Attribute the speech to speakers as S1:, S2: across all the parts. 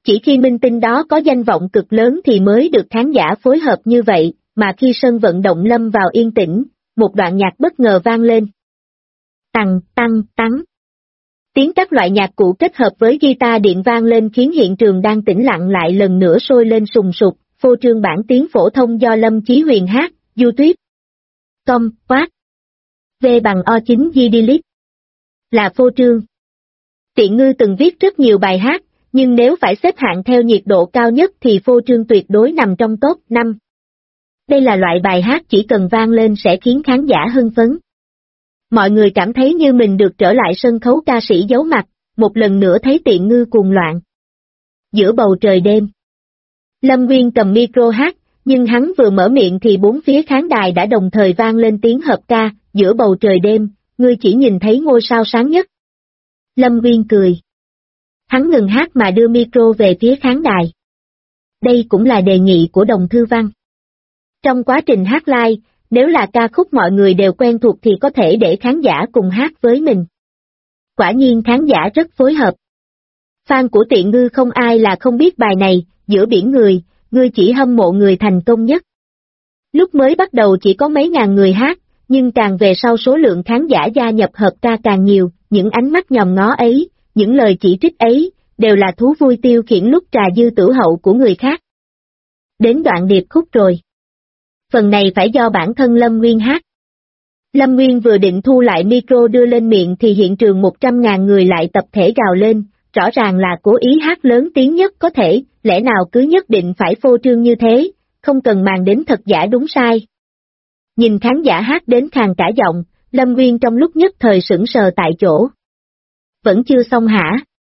S1: Chỉ khi minh tinh đó có danh vọng cực lớn thì mới được khán giả phối hợp như vậy, mà khi sân vận động lâm vào yên tĩnh, một đoạn nhạc bất ngờ vang lên. Tằng, tăng, tắng. Tiếng các loại nhạc cụ kết hợp với guitar điện vang lên khiến hiện trường đang tĩnh lặng lại lần nữa sôi lên sùng sục. Phô trương bản tiếng phổ thông do Lâm Chí Huyền hát, YouTube. Com, quát. V bằng O9 Gidilip. Là phô trương. Tiện Ngư từng viết rất nhiều bài hát, nhưng nếu phải xếp hạng theo nhiệt độ cao nhất thì phô trương tuyệt đối nằm trong top 5. Đây là loại bài hát chỉ cần vang lên sẽ khiến khán giả hưng phấn. Mọi người cảm thấy như mình được trở lại sân khấu ca sĩ giấu mặt, một lần nữa thấy Tiện Ngư cuồng loạn. Giữa bầu trời đêm. Lâm Nguyên cầm micro hát, nhưng hắn vừa mở miệng thì bốn phía khán đài đã đồng thời vang lên tiếng hợp ca, giữa bầu trời đêm, ngươi chỉ nhìn thấy ngôi sao sáng nhất. Lâm Nguyên cười. Hắn ngừng hát mà đưa micro về phía khán đài. Đây cũng là đề nghị của Đồng Thư Văn. Trong quá trình hát live, nếu là ca khúc mọi người đều quen thuộc thì có thể để khán giả cùng hát với mình. Quả nhiên khán giả rất phối hợp. Fan của Tiện Ngư không ai là không biết bài này, giữa biển người, ngươi chỉ hâm mộ người thành công nhất. Lúc mới bắt đầu chỉ có mấy ngàn người hát, nhưng càng về sau số lượng khán giả gia nhập hợp ca càng nhiều, những ánh mắt nhòm ngó ấy, những lời chỉ trích ấy, đều là thú vui tiêu khiển lúc trà dư tử hậu của người khác. Đến đoạn điệp khúc rồi. Phần này phải do bản thân Lâm Nguyên hát. Lâm Nguyên vừa định thu lại micro đưa lên miệng thì hiện trường 100.000 người lại tập thể gào lên, rõ ràng là cố ý hát lớn tiếng nhất có thể, lẽ nào cứ nhất định phải phô trương như thế, không cần màng đến thật giả đúng sai. Nhìn khán giả hát đến khàn cả giọng, Lâm Nguyên trong lúc nhất thời sững sờ tại chỗ. Vẫn chưa xong hả?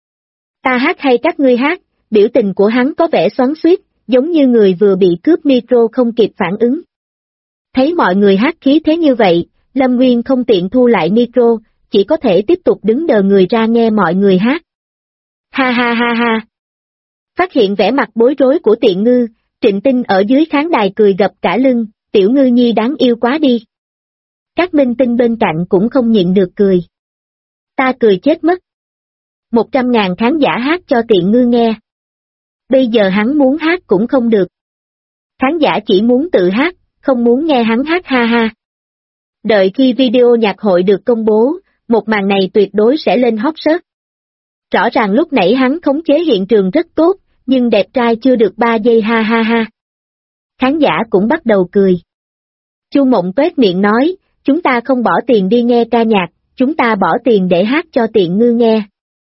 S1: Ta hát hay các ngươi hát? Biểu tình của hắn có vẻ xoắn xuýt, giống như người vừa bị cướp micro không kịp phản ứng. Thấy mọi người hát khí thế như vậy, Lâm Nguyên không tiện thu lại micro, chỉ có thể tiếp tục đứng đờ người ra nghe mọi người hát. Ha ha ha ha. Phát hiện vẻ mặt bối rối của Tiện Ngư, Trịnh Tinh ở dưới khán đài cười gập cả lưng, tiểu Ngư nhi đáng yêu quá đi. Các minh tinh bên cạnh cũng không nhịn được cười. Ta cười chết mất. 100.000 khán giả hát cho Tiện Ngư nghe. Bây giờ hắn muốn hát cũng không được. Khán giả chỉ muốn tự hát, không muốn nghe hắn hát ha ha. Đợi khi video nhạc hội được công bố, một màn này tuyệt đối sẽ lên hot search. Rõ ràng lúc nãy hắn khống chế hiện trường rất tốt, nhưng đẹp trai chưa được 3 giây ha ha ha. Khán giả cũng bắt đầu cười. Chu Mộng toét miệng nói, chúng ta không bỏ tiền đi nghe ca nhạc, chúng ta bỏ tiền để hát cho Tiện Ngư nghe.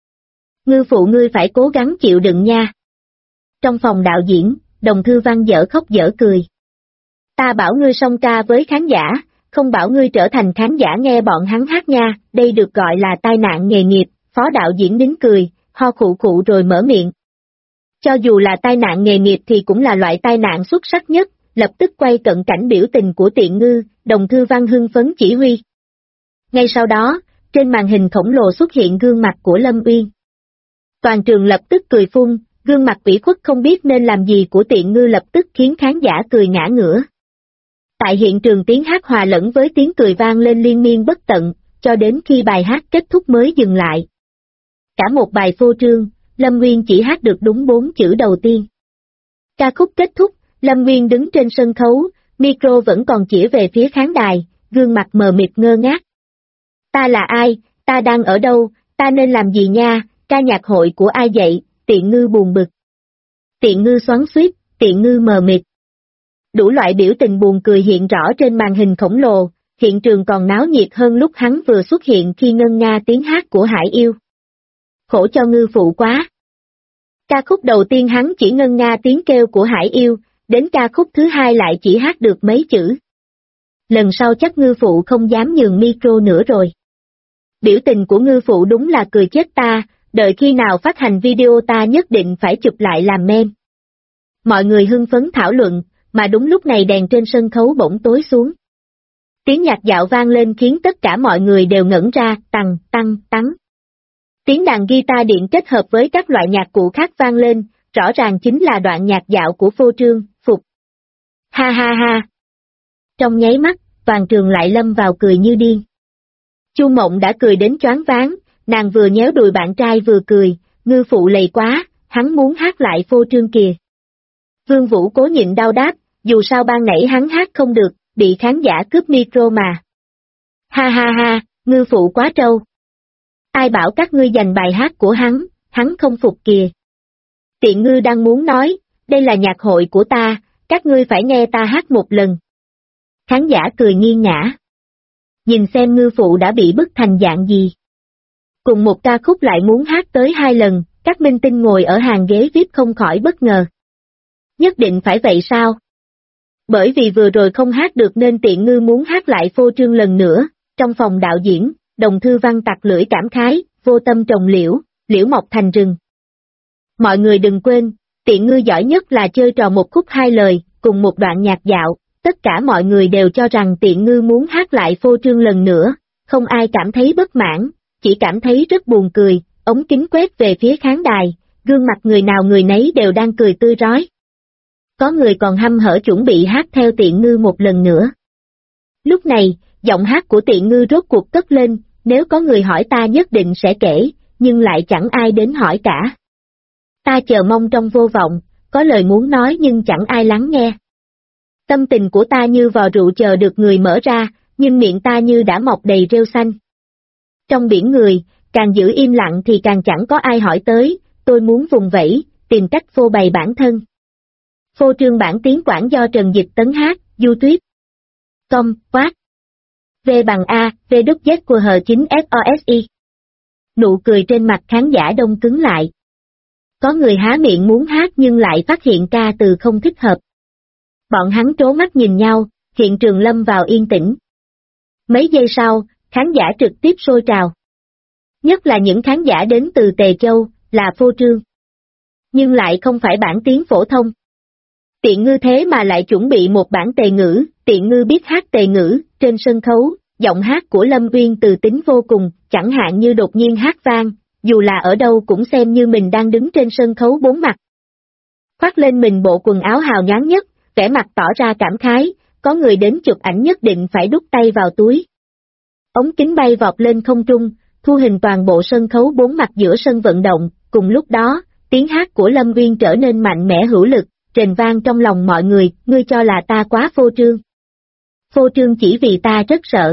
S1: Ngư phụ ngươi phải cố gắng chịu đựng nha. Trong phòng đạo diễn, Đồng Thư Văn dở khóc dở cười. Ta bảo ngươi song ca với khán giả, không bảo ngươi trở thành khán giả nghe bọn hắn hát nha, đây được gọi là tai nạn nghề nghiệp. Phó đạo diễn nín cười, ho khụ khụ rồi mở miệng. Cho dù là tai nạn nghề nghiệp thì cũng là loại tai nạn xuất sắc nhất, lập tức quay cận cảnh biểu tình của Tiện Ngư, Đồng Thư Văn hưng phấn chỉ huy. Ngay sau đó, trên màn hình khổng lồ xuất hiện gương mặt của Lâm Uyên. Toàn trường lập tức cười phun, gương mặt ủy khuất không biết nên làm gì của Tiện Ngư lập tức khiến khán giả cười ngã ngửa. Tại hiện trường tiếng hát hòa lẫn với tiếng cười vang lên liên miên bất tận, cho đến khi bài hát kết thúc mới dừng lại. Cả một bài phô trương, Lâm Nguyên chỉ hát được đúng 4 chữ đầu tiên. Ca khúc kết thúc, Lâm Nguyên đứng trên sân khấu, micro vẫn còn chĩa về phía khán đài, gương mặt mờ mịt ngơ ngác. Ta là ai, ta đang ở đâu, ta nên làm gì nha, ca nhạc hội của ai vậy, Tiện Ngư buồn bực. Tiện Ngư xoắn xuýt, Tiện Ngư mờ mịt. Đủ loại biểu tình buồn cười hiện rõ trên màn hình khổng lồ, hiện trường còn náo nhiệt hơn lúc hắn vừa xuất hiện khi ngân nga tiếng hát của Hải Yêu. Khổ cho Ngư phụ quá. Ca khúc đầu tiên hắn chỉ ngân nga tiếng kêu của Hải Yêu, đến ca khúc thứ hai lại chỉ hát được mấy chữ. Lần sau chắc Ngư phụ không dám nhường micro nữa rồi. Biểu tình của Ngư phụ đúng là cười chết ta, đợi khi nào phát hành video ta nhất định phải chụp lại làm meme. Mọi người hưng phấn thảo luận, mà đúng lúc này đèn trên sân khấu bỗng tối xuống. Tiếng nhạc dạo vang lên khiến tất cả mọi người đều ngẩn ra, tằng, tăng, tắng. Tiếng đàn guitar điện kết hợp với các loại nhạc cụ khác vang lên, rõ ràng chính là đoạn nhạc dạo của phô trương, phục. Ha ha ha. Trong nháy mắt, toàn trường lại lâm vào cười như điên. Chu Mộng đã cười đến choáng váng, nàng vừa nhéo đùi bạn trai vừa cười, Ngư phụ lầy quá, hắn muốn hát lại phô trương kìa. Vương Vũ cố nhịn đau đáp, dù sao ban nãy hắn hát không được, bị khán giả cướp micro mà. Ha ha ha, ngư phụ quá trâu. Ai bảo các ngươi giành bài hát của hắn không phục kìa. Tiện ngư đang muốn nói, đây là nhạc hội của ta, các ngươi phải nghe ta hát một lần. Khán giả cười nghiêng ngã. Nhìn xem ngư phụ đã bị bức thành dạng gì. Cùng một ca khúc lại muốn hát tới 2 lần, các minh tinh ngồi ở hàng ghế VIP không khỏi bất ngờ. Nhất định phải vậy sao? Bởi vì vừa rồi không hát được nên tiện ngư muốn hát lại phô trương lần nữa, trong phòng đạo diễn, Đồng Thư Văn tặc lưỡi cảm khái, vô tâm trồng liễu, liễu mọc thành rừng. Mọi người đừng quên, tiện ngư giỏi nhất là chơi trò một khúc 2 lời, cùng một đoạn nhạc dạo, tất cả mọi người đều cho rằng tiện ngư muốn hát lại phô trương lần nữa, không ai cảm thấy bất mãn, chỉ cảm thấy rất buồn cười, ống kính quét về phía khán đài, gương mặt người nào người nấy đều đang cười tươi rói. Có người còn hăm hở chuẩn bị hát theo tiện ngư một lần nữa. Lúc này, giọng hát của tiện ngư rốt cuộc cất lên, nếu có người hỏi ta nhất định sẽ kể, nhưng lại chẳng ai đến hỏi cả. Ta chờ mong trong vô vọng, có lời muốn nói nhưng chẳng ai lắng nghe. Tâm tình của ta như vò rượu chờ được người mở ra, nhưng miệng ta như đã mọc đầy rêu xanh. Trong biển người, càng giữ im lặng thì càng chẳng có ai hỏi tới, tôi muốn vùng vẫy, tìm cách phô bày bản thân. Phô trương bản tiếng Quảng do Trần Dịch Tấn hát, du tuyết. Com, quát. V bằng A, V đúc Z của H9 SOSI. Nụ cười trên mặt khán giả đông cứng lại. Có người há miệng muốn hát nhưng lại phát hiện ca từ không thích hợp. Bọn hắn trố mắt nhìn nhau, hiện trường lâm vào yên tĩnh. Mấy giây sau, khán giả trực tiếp sôi trào. Nhất là những khán giả đến từ Tề Châu, là phô trương. Nhưng lại không phải bản tiếng phổ thông. Tiện ngư thế mà lại chuẩn bị một bản tề ngữ, tiện ngư biết hát tề ngữ, trên sân khấu, giọng hát của Lâm Uyên từ tính vô cùng, chẳng hạn như đột nhiên hát vang, dù là ở đâu cũng xem như mình đang đứng trên sân khấu 4 mặt. Khoác lên mình bộ quần áo hào nhoáng nhất, vẻ mặt tỏ ra cảm khái, có người đến chụp ảnh nhất định phải đút tay vào túi. Ống kính bay vọt lên không trung, thu hình toàn bộ sân khấu 4 mặt giữa sân vận động, cùng lúc đó, tiếng hát của Lâm Uyên trở nên mạnh mẽ hữu lực, rền vang trong lòng mọi người, ngươi cho là ta quá phô trương. Phô trương chỉ vì ta rất sợ.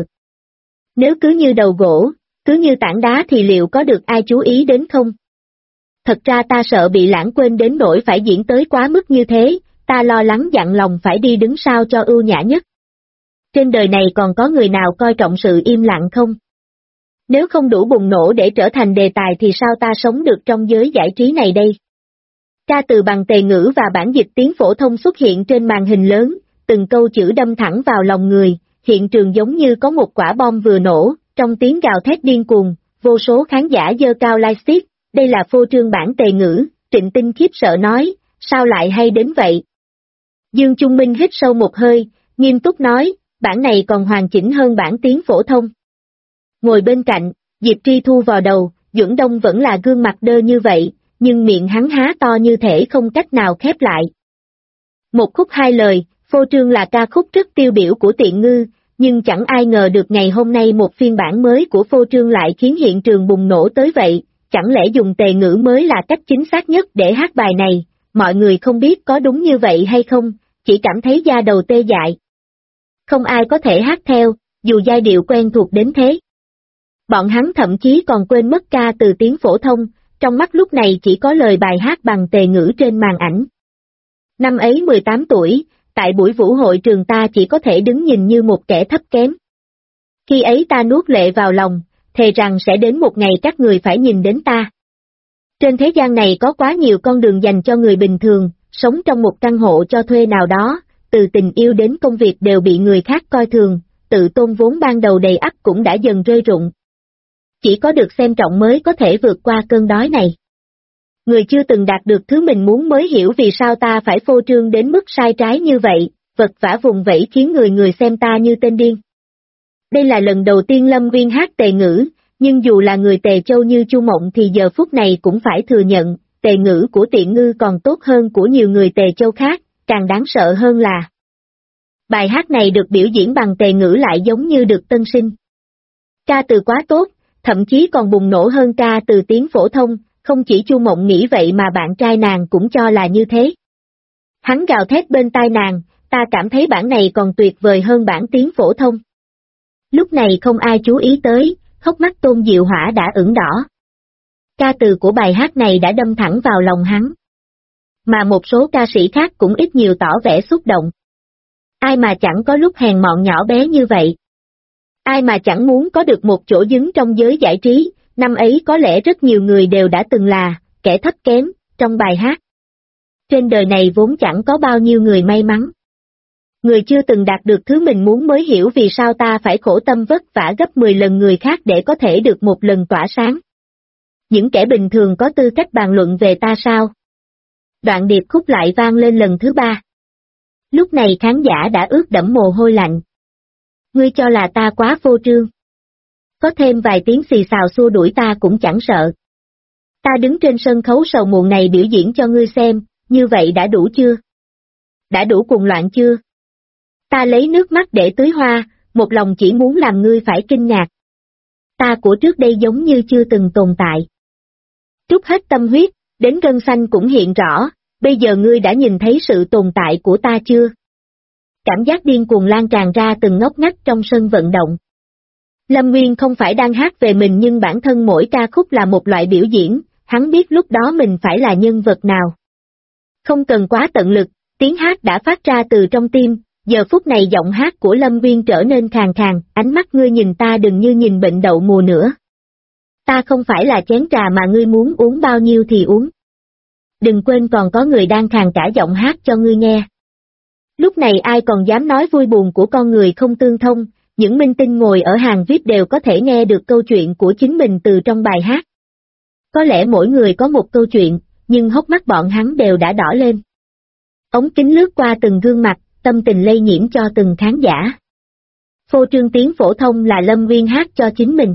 S1: Nếu cứ như đầu gỗ, cứ như tảng đá thì liệu có được ai chú ý đến không? Thật ra ta sợ bị lãng quên đến nỗi phải diễn tới quá mức như thế, ta lo lắng dặn lòng phải đi đứng sao cho ưu nhã nhất. Trên đời này còn có người nào coi trọng sự im lặng không? Nếu không đủ bùng nổ để trở thành đề tài thì sao ta sống được trong giới giải trí này đây? Ca từ bằng tề ngữ và bản dịch tiếng phổ thông xuất hiện trên màn hình lớn, từng câu chữ đâm thẳng vào lòng người, hiện trường giống như có một quả bom vừa nổ, trong tiếng gào thét điên cuồng, vô số khán giả giơ cao lightstick, đây là phô trương bản tề ngữ, Trịnh Tinh khiếp sợ nói, sao lại hay đến vậy? Dương Trung Minh hít sâu một hơi, nghiêm túc nói, bản này còn hoàn chỉnh hơn bản tiếng phổ thông. Ngồi bên cạnh, Diệp Tri Thu vào đầu, Duẩn Đông vẫn là gương mặt đơ như vậy, nhưng miệng hắn há to như thể không cách nào khép lại. Một khúc 2 lời, phô trương là ca khúc rất tiêu biểu của tiện ngư, nhưng chẳng ai ngờ được ngày hôm nay một phiên bản mới của phô trương lại khiến hiện trường bùng nổ tới vậy, chẳng lẽ dùng tề ngữ mới là cách chính xác nhất để hát bài này, mọi người không biết có đúng như vậy hay không, chỉ cảm thấy da đầu tê dại. Không ai có thể hát theo, dù giai điệu quen thuộc đến thế. Bọn hắn thậm chí còn quên mất ca từ tiếng phổ thông, trong mắt lúc này chỉ có lời bài hát bằng tề ngữ trên màn ảnh. Năm ấy 18 tuổi, tại buổi vũ hội trường ta chỉ có thể đứng nhìn như một kẻ thấp kém. Khi ấy ta nuốt lệ vào lòng, thề rằng sẽ đến một ngày các người phải nhìn đến ta. Trên thế gian này có quá nhiều con đường dành cho người bình thường, sống trong một căn hộ cho thuê nào đó, từ tình yêu đến công việc đều bị người khác coi thường, tự tôn vốn ban đầu đầy ắp cũng đã dần rơi rụng. Chỉ có được xem trọng mới có thể vượt qua cơn đói này. Người chưa từng đạt được thứ mình muốn mới hiểu vì sao ta phải phô trương đến mức sai trái như vậy, vật vã vùng vẫy khiến người xem ta như tên điên. Đây là lần đầu tiên Lâm Uyên hát tề ngữ, nhưng dù là người Tề Châu như Chu Mộng thì giờ phút này cũng phải thừa nhận, tề ngữ của tiện ngư còn tốt hơn của nhiều người Tề Châu khác, càng đáng sợ hơn là bài hát này được biểu diễn bằng tề ngữ lại giống như được tân sinh. Ca từ quá tốt, thậm chí còn bùng nổ hơn ca từ tiếng phổ thông, không chỉ Chu Mộng nghĩ vậy mà bạn trai nàng cũng cho là như thế. Hắn gào thét bên tai nàng, ta cảm thấy bản này còn tuyệt vời hơn bản tiếng phổ thông. Lúc này không ai chú ý tới, hốc mắt Tôn Diệu Hỏa đã ửng đỏ. Ca từ của bài hát này đã đâm thẳng vào lòng hắn. Mà một số ca sĩ khác cũng ít nhiều tỏ vẻ xúc động. Ai mà chẳng có lúc hèn mọn nhỏ bé như vậy. Ai mà chẳng muốn có được một chỗ đứng trong giới giải trí, năm ấy có lẽ rất nhiều người đều đã từng là kẻ thấp kém trong bài hát. Trên đời này vốn chẳng có bao nhiêu người may mắn. Người chưa từng đạt được thứ mình muốn mới hiểu vì sao ta phải khổ tâm vất vả gấp 10 lần người khác để có thể được một lần tỏa sáng. Những kẻ bình thường có tư cách bàn luận về ta sao? Đoạn điệp khúc lại vang lên lần thứ 3. Lúc này khán giả đã ướt đẫm mồ hôi lạnh. Ngươi cho là ta quá vô trương. Có thêm vài tiếng xì xào xua đuổi ta cũng chẳng sợ. Ta đứng trên sân khấu sầu muộn này biểu diễn cho ngươi xem, như vậy đã đủ chưa? Đã đủ cuồng loạn chưa? Ta lấy nước mắt để tưới hoa, một lòng chỉ muốn làm ngươi phải kinh ngạc. Ta của trước đây giống như chưa từng tồn tại. Trút hết tâm huyết, đến gân xanh cũng hiện rõ, bây giờ ngươi đã nhìn thấy sự tồn tại của ta chưa? Cảm giác điên cuồng lan tràn ra từng ngóc ngách trong sân vận động. Lâm Nguyên không phải đang hát về mình nhưng bản thân mỗi ca khúc là một loại biểu diễn, hắn biết lúc đó mình phải là nhân vật nào. Không cần quá tận lực, tiếng hát đã phát ra từ trong tim, giờ phút này giọng hát của Lâm Nguyên trở nên khàn khàn, ánh mắt ngươi nhìn ta đừng như nhìn bệnh đậu mùa nữa. Ta không phải là chén trà mà ngươi muốn uống bao nhiêu thì uống. Đừng quên còn có người đang khàn cả giọng hát cho ngươi nghe. Lúc này ai còn dám nói vui buồn của con người không tương thông, những minh tinh ngồi ở hàng VIP đều có thể nghe được câu chuyện của chính mình từ trong bài hát. Có lẽ mỗi người có một câu chuyện, nhưng hốc mắt bọn hắn đều đã đỏ lên. Ống kính lướt qua từng gương mặt, tâm tình lây nhiễm cho từng khán giả. Phô trương tiếng phổ thông là Lâm Nguyên hát cho chính mình.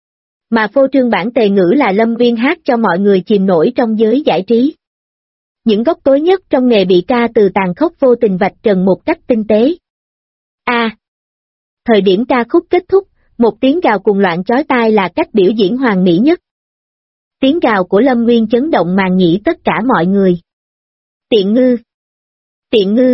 S1: Mà phô trương bản tề ngữ là Lâm Nguyên hát cho mọi người chìm nổi trong giới giải trí. Những góc tối nhất trong nghề bị ca từ tàn khốc vô tình vạch trần một cách tinh tế. Thời điểm ca khúc kết thúc, một tiếng gào cuồng loạn chói tai là cách biểu diễn hoàn mỹ nhất. Tiếng gào của Lâm Nguyên chấn động màng nhĩ tất cả mọi người. Tiện ngư! Tiện ngư!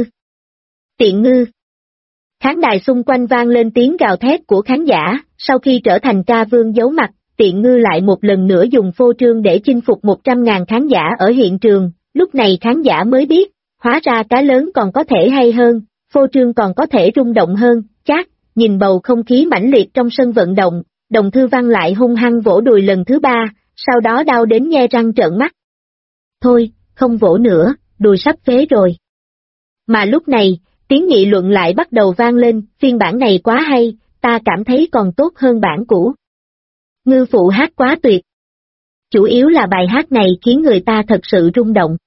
S1: Tiện ngư! Khán đài xung quanh vang lên tiếng gào thét của khán giả, sau khi trở thành ca vương giấu mặt, Tiện ngư lại một lần nữa dùng phô trương để chinh phục 100.000 khán giả ở hiện trường, lúc này khán giả mới biết, hóa ra cá lớn còn có thể hay hơn, phô trương còn có thể rung động hơn, chát, nhìn bầu không khí mãnh liệt trong sân vận động, Đồng Thư Văn lại hung hăng vỗ đùi lần thứ 3, sau đó đau đến nhe răng trợn mắt. Thôi, không vỗ nữa, đùi sắp phế rồi. Mà lúc này, tiếng nghị luận lại bắt đầu vang lên, phiên bản này quá hay, ta cảm thấy còn tốt hơn bản cũ. Ngư phụ hát quá tuyệt. Chủ yếu là bài hát này khiến người ta thật sự rung động.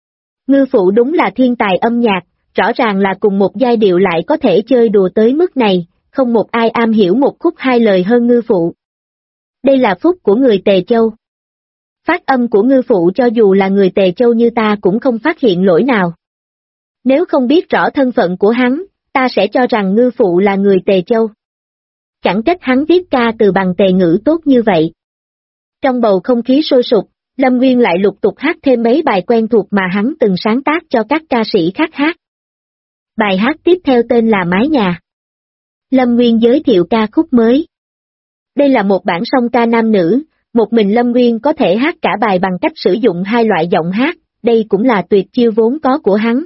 S1: Ngư phụ đúng là thiên tài âm nhạc, rõ ràng là cùng một giai điệu lại có thể chơi đùa tới mức này, không một ai am hiểu một khúc hai lời hơn ngư phụ. Đây là phúc của người Tề Châu. Phát âm của ngư phụ cho dù là người Tề Châu như ta cũng không phát hiện lỗi nào. Nếu không biết rõ thân phận của hắn, ta sẽ cho rằng ngư phụ là người Tề Châu. Chẳng trách hắn viết ca từ bằng Tề ngữ tốt như vậy. Trong bầu không khí sôi sục, Lâm Nguyên lại lục tục hát thêm mấy bài quen thuộc mà hắn từng sáng tác cho các ca sĩ khác hát. Bài hát tiếp theo tên là Mái Nhà. Lâm Nguyên giới thiệu ca khúc mới. Đây là một bản song ca nam nữ, một mình Lâm Nguyên có thể hát cả bài bằng cách sử dụng hai loại giọng hát, đây cũng là tuyệt chiêu vốn có của hắn.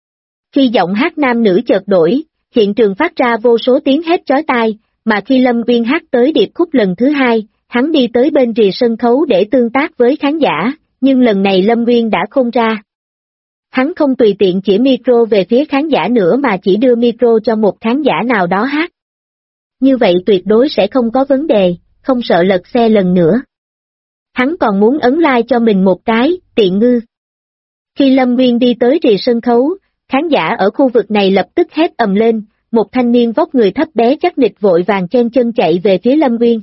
S1: Khi giọng hát nam nữ chợt đổi, hiện trường phát ra vô số tiếng hét chói tai, mà khi Lâm Nguyên hát tới điệp khúc lần thứ 2, hắn đi tới bên rìa sân khấu để tương tác với khán giả, nhưng lần này Lâm Nguyên đã khôn ra. Hắn không tùy tiện chỉ micro về phía khán giả nữa mà chỉ đưa micro cho một khán giả nào đó hát. Như vậy tuyệt đối sẽ không có vấn đề, không sợ lật xe lần nữa. Hắn còn muốn ấn like cho mình một cái, tiện ngư. Khi Lâm Nguyên đi tới rìa sân khấu, khán giả ở khu vực này lập tức hét ầm lên, một thanh niên vóc người thấp bé chắc nịch vội vàng chen chân chạy về phía Lâm Nguyên.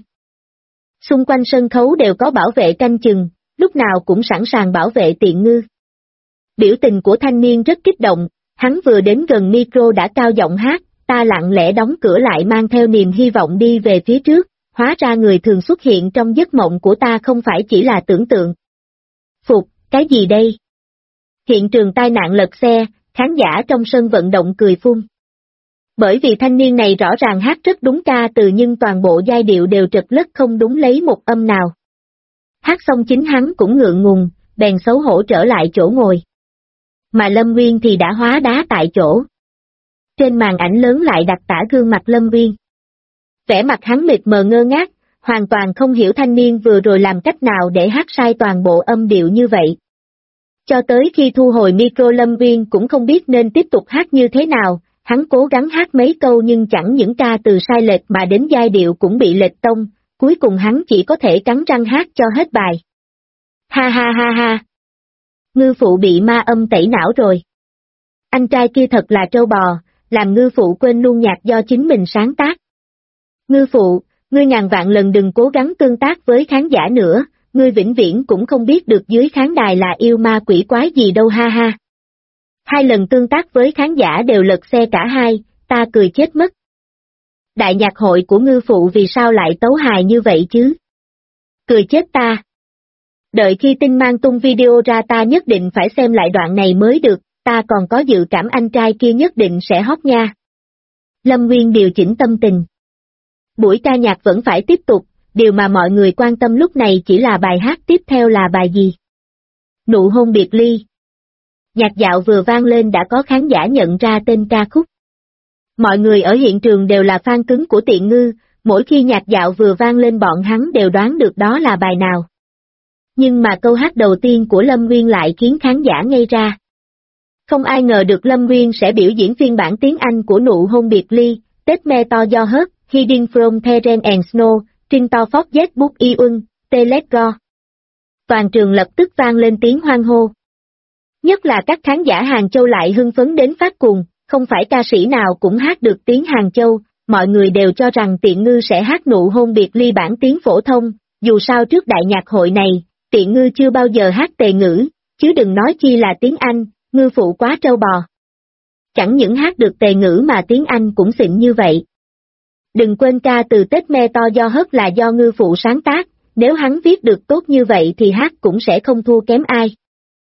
S1: Xung quanh sân khấu đều có bảo vệ canh chừng, lúc nào cũng sẵn sàng bảo vệ tiện ngư. Biểu tình của thanh niên rất kích động, hắn vừa đến gần micro đã cao giọng hát, ta lặng lẽ đóng cửa lại mang theo niềm hy vọng đi về phía trước, hóa ra người thường xuất hiện trong giấc mộng của ta không phải chỉ là tưởng tượng. Phục, cái gì đây? Hiện trường tai nạn lật xe, khán giả trong sân vận động cười phun. Bởi vì thanh niên này rõ ràng hát rất đúng ca từ nhưng toàn bộ giai điệu đều trật lất không đúng lấy một âm nào. Hát xong chính hắn cũng ngượng ngùng, bèn xấu hổ trở lại chỗ ngồi. Mà Lâm Nguyên thì đã hóa đá tại chỗ. Trên màn ảnh lớn lại đặt tả gương mặt Lâm Nguyên. Vẻ mặt hắn mịt mờ ngơ ngác, hoàn toàn không hiểu thanh niên vừa rồi làm cách nào để hát sai toàn bộ âm điệu như vậy. Cho tới khi thu hồi micro Lâm Nguyên cũng không biết nên tiếp tục hát như thế nào, hắn cố gắng hát mấy câu nhưng chẳng những ca từ sai lệch mà đến giai điệu cũng bị lệch tông, cuối cùng hắn chỉ có thể cắn răng hát cho hết bài. Ha ha ha ha! Ngư phụ bị ma âm tẩy não rồi. Anh trai kia thật là trâu bò, làm ngư phụ quên luôn nhạc do chính mình sáng tác. Ngư phụ, ngươi ngàn vạn lần đừng cố gắng tương tác với khán giả nữa, ngươi vĩnh viễn cũng không biết được dưới khán đài là yêu ma quỷ quái gì đâu ha ha. 2 lần tương tác với khán giả đều lật xe cả hai, ta cười chết mất. Đại nhạc hội của ngư phụ vì sao lại tấu hài như vậy chứ? Cười chết ta. Đợi khi tin mang tung video ra ta nhất định phải xem lại đoạn này mới được, ta còn có dự cảm anh trai kia nhất định sẽ hot nha. Lâm Nguyên điều chỉnh tâm tình. Buổi ca nhạc vẫn phải tiếp tục, điều mà mọi người quan tâm lúc này chỉ là bài hát tiếp theo là bài gì. Nụ hôn biệt ly. Nhạc dạo vừa vang lên đã có khán giả nhận ra tên ca khúc. Mọi người ở hiện trường đều là fan cứng của Tiện Ngư, mỗi khi nhạc dạo vừa vang lên bọn hắn đều đoán được đó là bài nào. Nhưng mà câu hát đầu tiên của Lâm Nguyên lại khiến khán giả ngây ra. Không ai ngờ được Lâm Nguyên sẽ biểu diễn phiên bản tiếng Anh của Nụ hôn biệt ly, Tết me to do hớt, Hiding from the rain and snow, Trinh to phóc z book iun, te let go. Toàn trường lập tức vang lên tiếng hoan hô. Nhất là các khán giả Hàng Châu lại hưng phấn đến phát cuồng, không phải ca sĩ nào cũng hát được tiếng Hàng Châu, mọi người đều cho rằng Tiện Ngư sẽ hát Nụ hôn biệt ly bản tiếng phổ thông, dù sao trước đại nhạc hội này, Tiện Ngư chưa bao giờ hát tề ngữ, chứ đừng nói chi là tiếng Anh, ngư phụ quá trâu bò. Chẳng những hát được tề ngữ mà tiếng Anh cũng xịn như vậy. Đừng quên ca từ Tết me to do hớt là do ngư phụ sáng tác, nếu hắn viết được tốt như vậy thì hát cũng sẽ không thua kém ai.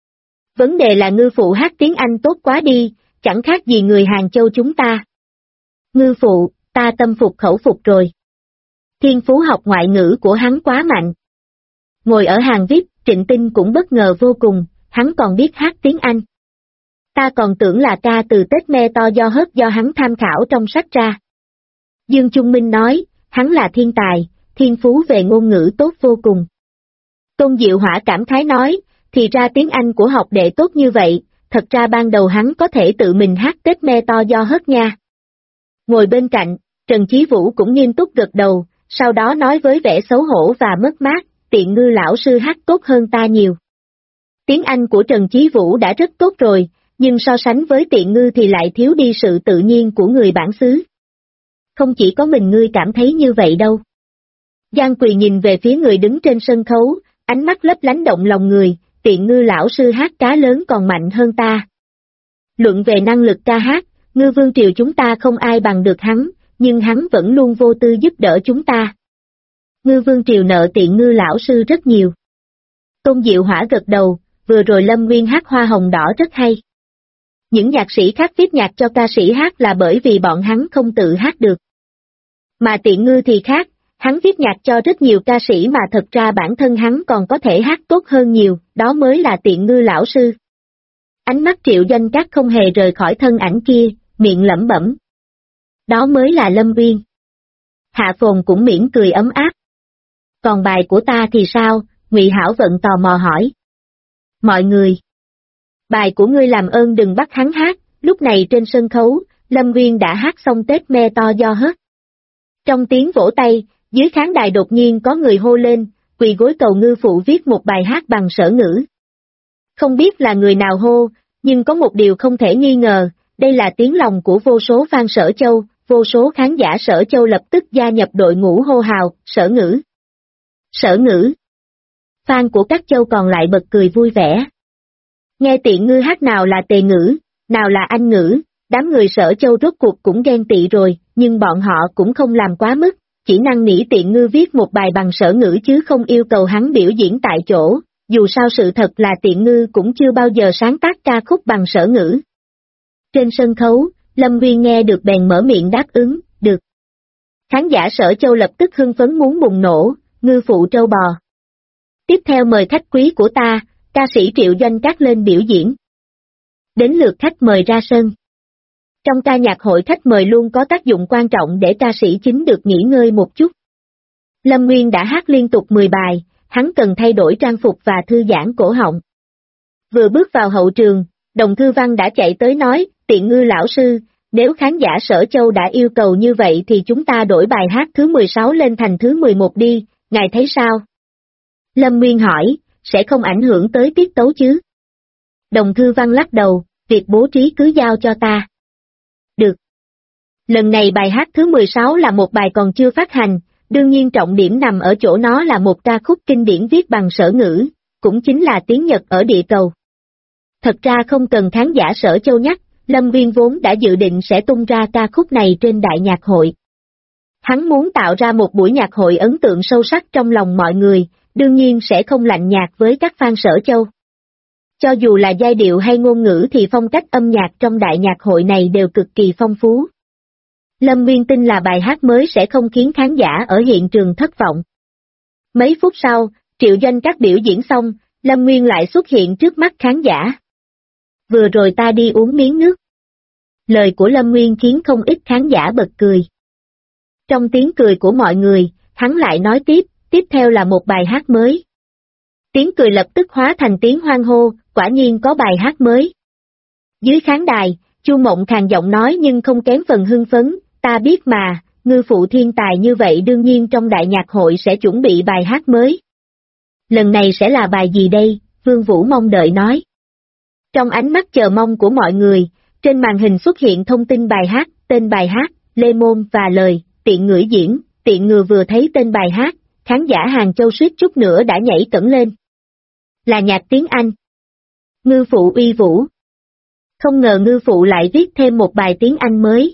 S1: Vấn đề là ngư phụ hát tiếng Anh tốt quá đi, chẳng khác gì người Hàng Châu chúng ta. Ngư phụ, ta tâm phục khẩu phục rồi. Thiên phú học ngoại ngữ của hắn quá mạnh. Ngồi ở hàng VIP, Trịnh Tinh cũng bất ngờ vô cùng, hắn còn biết hát tiếng Anh. Ta còn tưởng là ca từ Tết me to do hớt do hắn tham khảo trong sách ra. Dương Trung Minh nói, hắn là thiên tài, thiên phú về ngôn ngữ tốt vô cùng. Tôn Diệu Hỏa cảm khái nói, thì ra tiếng Anh của học đệ tốt như vậy, thật ra ban đầu hắn có thể tự mình hát Tết me to do hớt nha. Ngồi bên cạnh, Trần Chí Vũ cũng nghiêm túc gật đầu, sau đó nói với vẻ xấu hổ và mất mát, Tiện Ngư lão sư hát tốt hơn ta nhiều. Tiếng Anh của Trần Chí Vũ đã rất tốt rồi, nhưng so sánh với Tiện Ngư thì lại thiếu đi sự tự nhiên của người bản xứ. Không chỉ có mình ngươi cảm thấy như vậy đâu. Giang Quỳ nhìn về phía người đứng trên sân khấu, ánh mắt lấp lánh động lòng người, Tiện Ngư lão sư hát cá lớn còn mạnh hơn ta. Luận về năng lực ca hát, Ngư Vương Triều chúng ta không ai bằng được hắn, nhưng hắn vẫn luôn vô tư giúp đỡ chúng ta. Ngư Vương Triều nợ Tiện Ngư lão sư rất nhiều. Tôn Diệu Hỏa gật đầu, vừa rồi Lâm Nguyên hát Hoa Hồng Đỏ rất hay. Những nhạc sĩ khác viết nhạc cho ca sĩ hát là bởi vì bọn hắn không tự hát được. Mà Tiện Ngư thì khác, hắn viết nhạc cho rất nhiều ca sĩ mà thật ra bản thân hắn còn có thể hát tốt hơn nhiều, đó mới là Tiện Ngư lão sư. Ánh mắt Triệu Doanh Các không hề rời khỏi thân ảnh kia, miệng lẩm bẩm. Đó mới là Lâm Nguyên. Hạ Phồn cũng mỉm cười ấm áp. Còn bài của ta thì sao? Ngụy Hảo Vận tò mò hỏi. Mọi người. Bài của ngươi làm ơn đừng bắt hắn hát, lúc này trên sân khấu, Lâm Nguyên đã hát xong Tết me to do hớt. Trong tiếng vỗ tay, dưới khán đài đột nhiên có người hô lên, quỳ gối cầu ngư phụ viết một bài hát bằng sở ngữ. Không biết là người nào hô, nhưng có một điều không thể nghi ngờ, đây là tiếng lòng của vô số fan Sở Châu, vô số khán giả Sở Châu lập tức gia nhập đội ngũ hô hào, sở ngữ. Sở ngữ. Fan của các châu còn lại bật cười vui vẻ. Nghe Tiện Ngư hát nào là tề ngữ, nào là anh ngữ, đám người Sở Châu rốt cuộc cũng ghen tị rồi, nhưng bọn họ cũng không làm quá mức, chỉ năn nỉ Tiện Ngư viết một bài bằng sở ngữ chứ không yêu cầu hắn biểu diễn tại chỗ, dù sao sự thật là Tiện Ngư cũng chưa bao giờ sáng tác ca khúc bằng Sở Ngữ. Trên sân khấu, Lâm Nguyên nghe được bèn mở miệng đáp ứng, được. Khán giả Sở Châu lập tức hưng phấn muốn bùng nổ, ngư phụ trâu bò. Tiếp theo mời khách quý của ta, ca sĩ Triệu Doanh Cát lên biểu diễn. Đến lượt khách mời ra sân. Trong ca nhạc hội khách mời luôn có tác dụng quan trọng để ca sĩ chính được nghỉ ngơi một chút. Lâm Nguyên đã hát liên tục 10 bài, hắn cần thay đổi trang phục và thư giãn cổ họng. Vừa bước vào hậu trường, Đồng Thư Văn đã chạy tới nói, Tiện Ngư lão sư, nếu khán giả Sở Châu đã yêu cầu như vậy thì chúng ta đổi bài hát thứ 16 lên thành thứ 11 đi, ngài thấy sao? Lâm Nguyên hỏi, sẽ không ảnh hưởng tới tiết tấu chứ? Đồng Thư Văn lắc đầu, việc bố trí cứ giao cho ta. Được. Lần này bài hát thứ 16 là một bài còn chưa phát hành, đương nhiên trọng điểm nằm ở chỗ nó là một ca khúc kinh điển viết bằng Sở Ngữ, cũng chính là tiếng Nhật ở địa cầu. Thật ra không cần khán giả Sở Châu nhắc, Lâm Nguyên vốn đã dự định sẽ tung ra ca khúc này trên đại nhạc hội. Hắn muốn tạo ra một buổi nhạc hội ấn tượng sâu sắc trong lòng mọi người, đương nhiên sẽ không lạnh nhạt với các fan Sở Châu. Cho dù là giai điệu hay ngôn ngữ thì phong cách âm nhạc trong đại nhạc hội này đều cực kỳ phong phú. Lâm Nguyên tin là bài hát mới sẽ không khiến khán giả ở hiện trường thất vọng. Mấy phút sau, Triệu Doanh Cát biểu diễn xong, Lâm Nguyên lại xuất hiện trước mắt khán giả. Vừa rồi ta đi uống miếng nước. Lời của Lâm Nguyên khiến không ít khán giả bật cười. Trong tiếng cười của mọi người, hắn lại nói tiếp theo là một bài hát mới. Tiếng cười lập tức hóa thành tiếng hoan hô, quả nhiên có bài hát mới. Dưới khán đài, Chu Mộng khàn giọng nói nhưng không kém phần hưng phấn, ta biết mà, ngư phụ thiên tài như vậy đương nhiên trong đại nhạc hội sẽ chuẩn bị bài hát mới. Lần này sẽ là bài gì đây? Vương Vũ mong đợi nói. Trong ánh mắt chờ mong của mọi người, trên màn hình xuất hiện thông tin bài hát, tên bài hát, Lê Môn và lời, Tiện Ngữ diễn, Tiện Ngư vừa thấy tên bài hát, khán giả Hàng Châu suýt chút nữa đã nhảy cẫng lên. Là nhạc tiếng Anh. Ngư phụ uy vũ. Không ngờ ngư phụ lại viết thêm một bài tiếng Anh mới.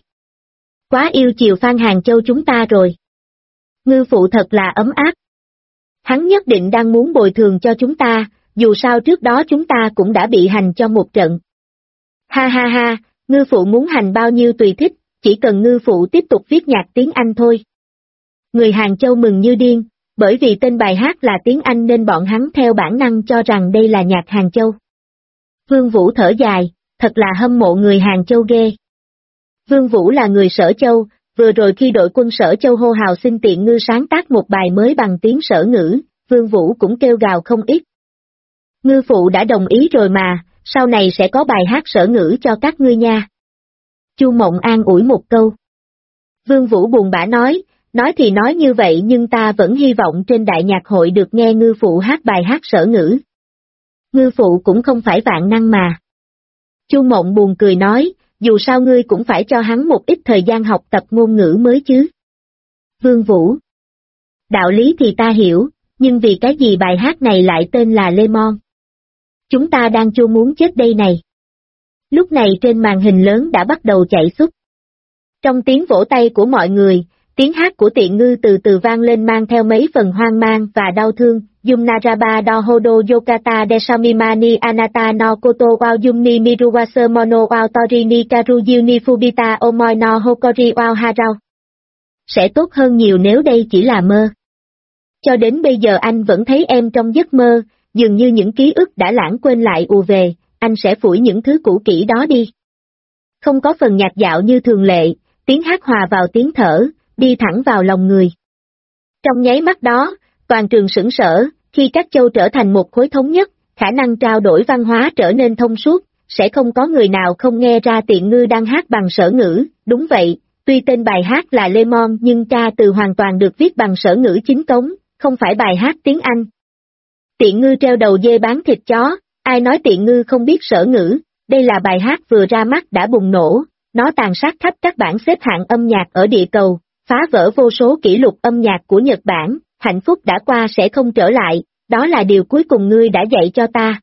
S1: Quá yêu chiều fan Hàng Châu chúng ta rồi. Ngư phụ thật là ấm áp. Hắn nhất định đang muốn bồi thường cho chúng ta, dù sao trước đó chúng ta cũng đã bị hành cho một trận. Ha ha ha, ngư phụ muốn hành bao nhiêu tùy thích, chỉ cần ngư phụ tiếp tục viết nhạc tiếng Anh thôi. Người Hàng Châu mừng như điên, bởi vì tên bài hát là tiếng Anh nên bọn hắn theo bản năng cho rằng đây là nhạc Hàng Châu. Vương Vũ thở dài, thật là hâm mộ người Hàng Châu ghê. Vương Vũ là người Sở Châu, vừa rồi khi đội quân Sở Châu hô hào xin Tiện Ngư sáng tác một bài mới bằng tiếng Sở Ngữ, Vương Vũ cũng kêu gào không ít. Ngư phụ đã đồng ý rồi mà, sau này sẽ có bài hát Sở Ngữ cho các ngươi nha. Chu Mộng an ủi một câu. Vương Vũ buồn bã nói thì nói như vậy nhưng ta vẫn hy vọng trên đại nhạc hội được nghe ngư phụ hát bài hát Sở Ngữ. Ngư phụ cũng không phải vạn năng mà. Chu Mộng buồn cười nói, dù sao ngươi cũng phải cho hắn một ít thời gian học tập ngôn ngữ mới chứ. Vương Vũ. Đạo lý thì ta hiểu, nhưng vì cái gì bài hát này lại tên là Lemon? Chúng ta đang chua muốn chết đây này. Lúc này trên màn hình lớn đã bắt đầu chạy xuất. Trong tiếng vỗ tay của mọi người, tiếng hát của Tiện Ngư từ từ vang lên mang theo mấy phần hoang mang và đau thương. Yumnaraba do Hodo Yokata Desamimani Anata no Koto Wao Yumni Miruwase Mono Wao Torini Karu Yuni Fubita Omoi no Hokori Wao Harao. Sẽ tốt hơn nhiều nếu đây chỉ là mơ. Cho đến bây giờ anh vẫn thấy em trong giấc mơ, dường như những ký ức đã lãng quên lại ùa về, anh sẽ phủi những thứ cũ kỹ đó đi. Không có phần nhạc dạo như thường lệ, tiếng hát hòa vào tiếng thở, đi thẳng vào lòng người. Trong nháy mắt đó, toàn trường sửng sở, khi các châu trở thành một khối thống nhất, khả năng trao đổi văn hóa trở nên thông suốt, sẽ không có người nào không nghe ra Tiện Ngư đang hát bằng Sở Ngữ, đúng vậy, tuy tên bài hát là Lemon nhưng ca từ hoàn toàn được viết bằng Sở Ngữ chính cống, không phải bài hát tiếng Anh. Tiện Ngư treo đầu dê bán thịt chó, ai nói Tiện Ngư không biết Sở Ngữ, đây là bài hát vừa ra mắt đã bùng nổ, nó tàn sát khắp các bảng xếp hạng âm nhạc ở địa cầu, phá vỡ vô số kỷ lục âm nhạc của Nhật Bản, hạnh phúc đã qua sẽ không trở lại, đó là điều cuối cùng ngươi đã dạy cho ta.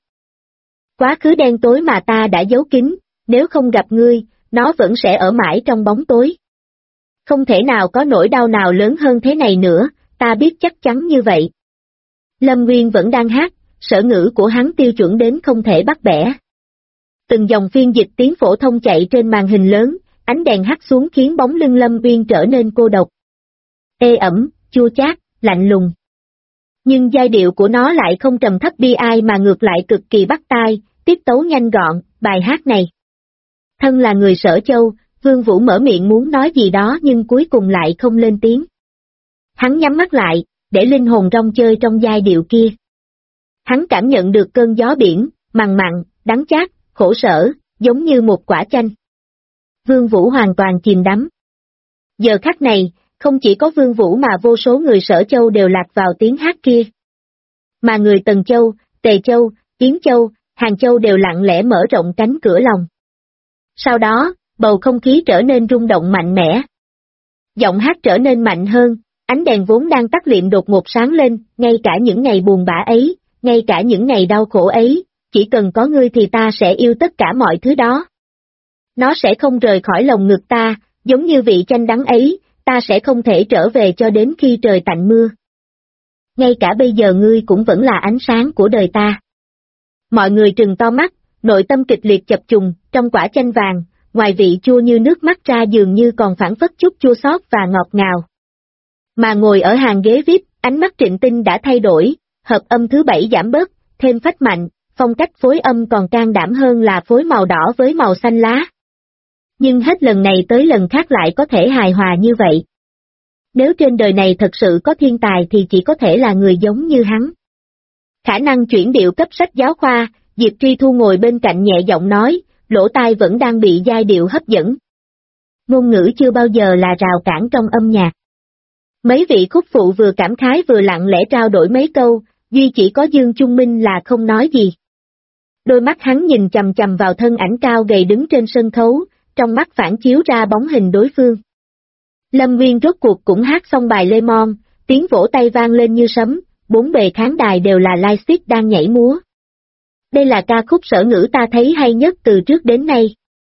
S1: Quá khứ đen tối mà ta đã giấu kín, nếu không gặp ngươi, nó vẫn sẽ ở mãi trong bóng tối. Không thể nào có nỗi đau nào lớn hơn thế này nữa, ta biết chắc chắn như vậy. Lâm Nguyên vẫn đang hát, sở ngữ của hắn tiêu chuẩn đến không thể bắt bẻ. Từng dòng phiên dịch tiếng phổ thông chạy trên màn hình lớn, ánh đèn hắt xuống khiến bóng lưng Lâm Uyên trở nên cô độc. Ê ẩm, chua chát, lạnh lùng. Nhưng giai điệu của nó lại không trầm thấp bi ai mà ngược lại cực kỳ bắt tai, tiết tấu nhanh gọn, bài hát này. Thân là người Sở Châu, Vương Vũ mở miệng muốn nói gì đó nhưng cuối cùng lại không lên tiếng. Hắn nhắm mắt lại, để linh hồn rong chơi trong giai điệu kia. Hắn cảm nhận được cơn gió biển, mằn mặn, đắng chát, khổ sở, giống như một quả chanh. Vương Vũ hoàn toàn chìm đắm. Giờ khắc này, không chỉ có Vương Vũ mà vô số người Sở Châu đều lạc vào tiếng hát kia. Mà người Tần Châu, Tề Châu, Yến Châu, Hàng Châu đều lặng lẽ mở rộng cánh cửa lòng. Sau đó, bầu không khí trở nên rung động mạnh mẽ. Giọng hát trở nên mạnh hơn, ánh đèn vốn đang tắt liệm đột ngột sáng lên, ngay cả những ngày buồn bã ấy, ngay cả những ngày đau khổ ấy, chỉ cần có ngươi thì ta sẽ yêu tất cả mọi thứ đó. Nó sẽ không rời khỏi lồng ngực ta, giống như vị chanh đắng ấy, ta sẽ không thể trở về cho đến khi trời tạnh mưa. Ngay cả bây giờ ngươi cũng vẫn là ánh sáng của đời ta. Mọi người trừng to mắt, nội tâm kịch liệt chập trùng, trong quả chanh vàng, ngoài vị chua như nước mắt ra dường như còn phảng phất chút chua xót và ngọt ngào. Mà ngồi ở hàng ghế VIP, ánh mắt Trịnh Tinh đã thay đổi, hợp âm thứ 7 giảm bớt, thêm phách mạnh, phong cách phối âm còn can đảm hơn là phối màu đỏ với màu xanh lá. Nhưng hết lần này tới lần khác lại có thể hài hòa như vậy. Nếu trên đời này thật sự có thiên tài thì chỉ có thể là người giống như hắn. Khả năng chuyển điệu cấp sách giáo khoa, Diệp Tri Thu ngồi bên cạnh nhẹ giọng nói, lỗ tai vẫn đang bị giai điệu hấp dẫn. Ngôn ngữ chưa bao giờ là rào cản trong âm nhạc. Mấy vị khúc phụ vừa cảm khái vừa lặng lẽ trao đổi mấy câu, duy chỉ có Dương Trung Minh là không nói gì. Đôi mắt hắn nhìn chằm chằm vào thân ảnh cao gầy đứng trên sân khấu, trong mắt phản chiếu ra bóng hình đối phương. Lâm Uyên rốt cuộc cũng hát xong bài Lemon, tiếng vỗ tay vang lên như sấm, bốn bề khán đài đều là lightstick đang nhảy múa. Đây là ca khúc sở ngữ ta thấy hay nhất từ trước đến nay.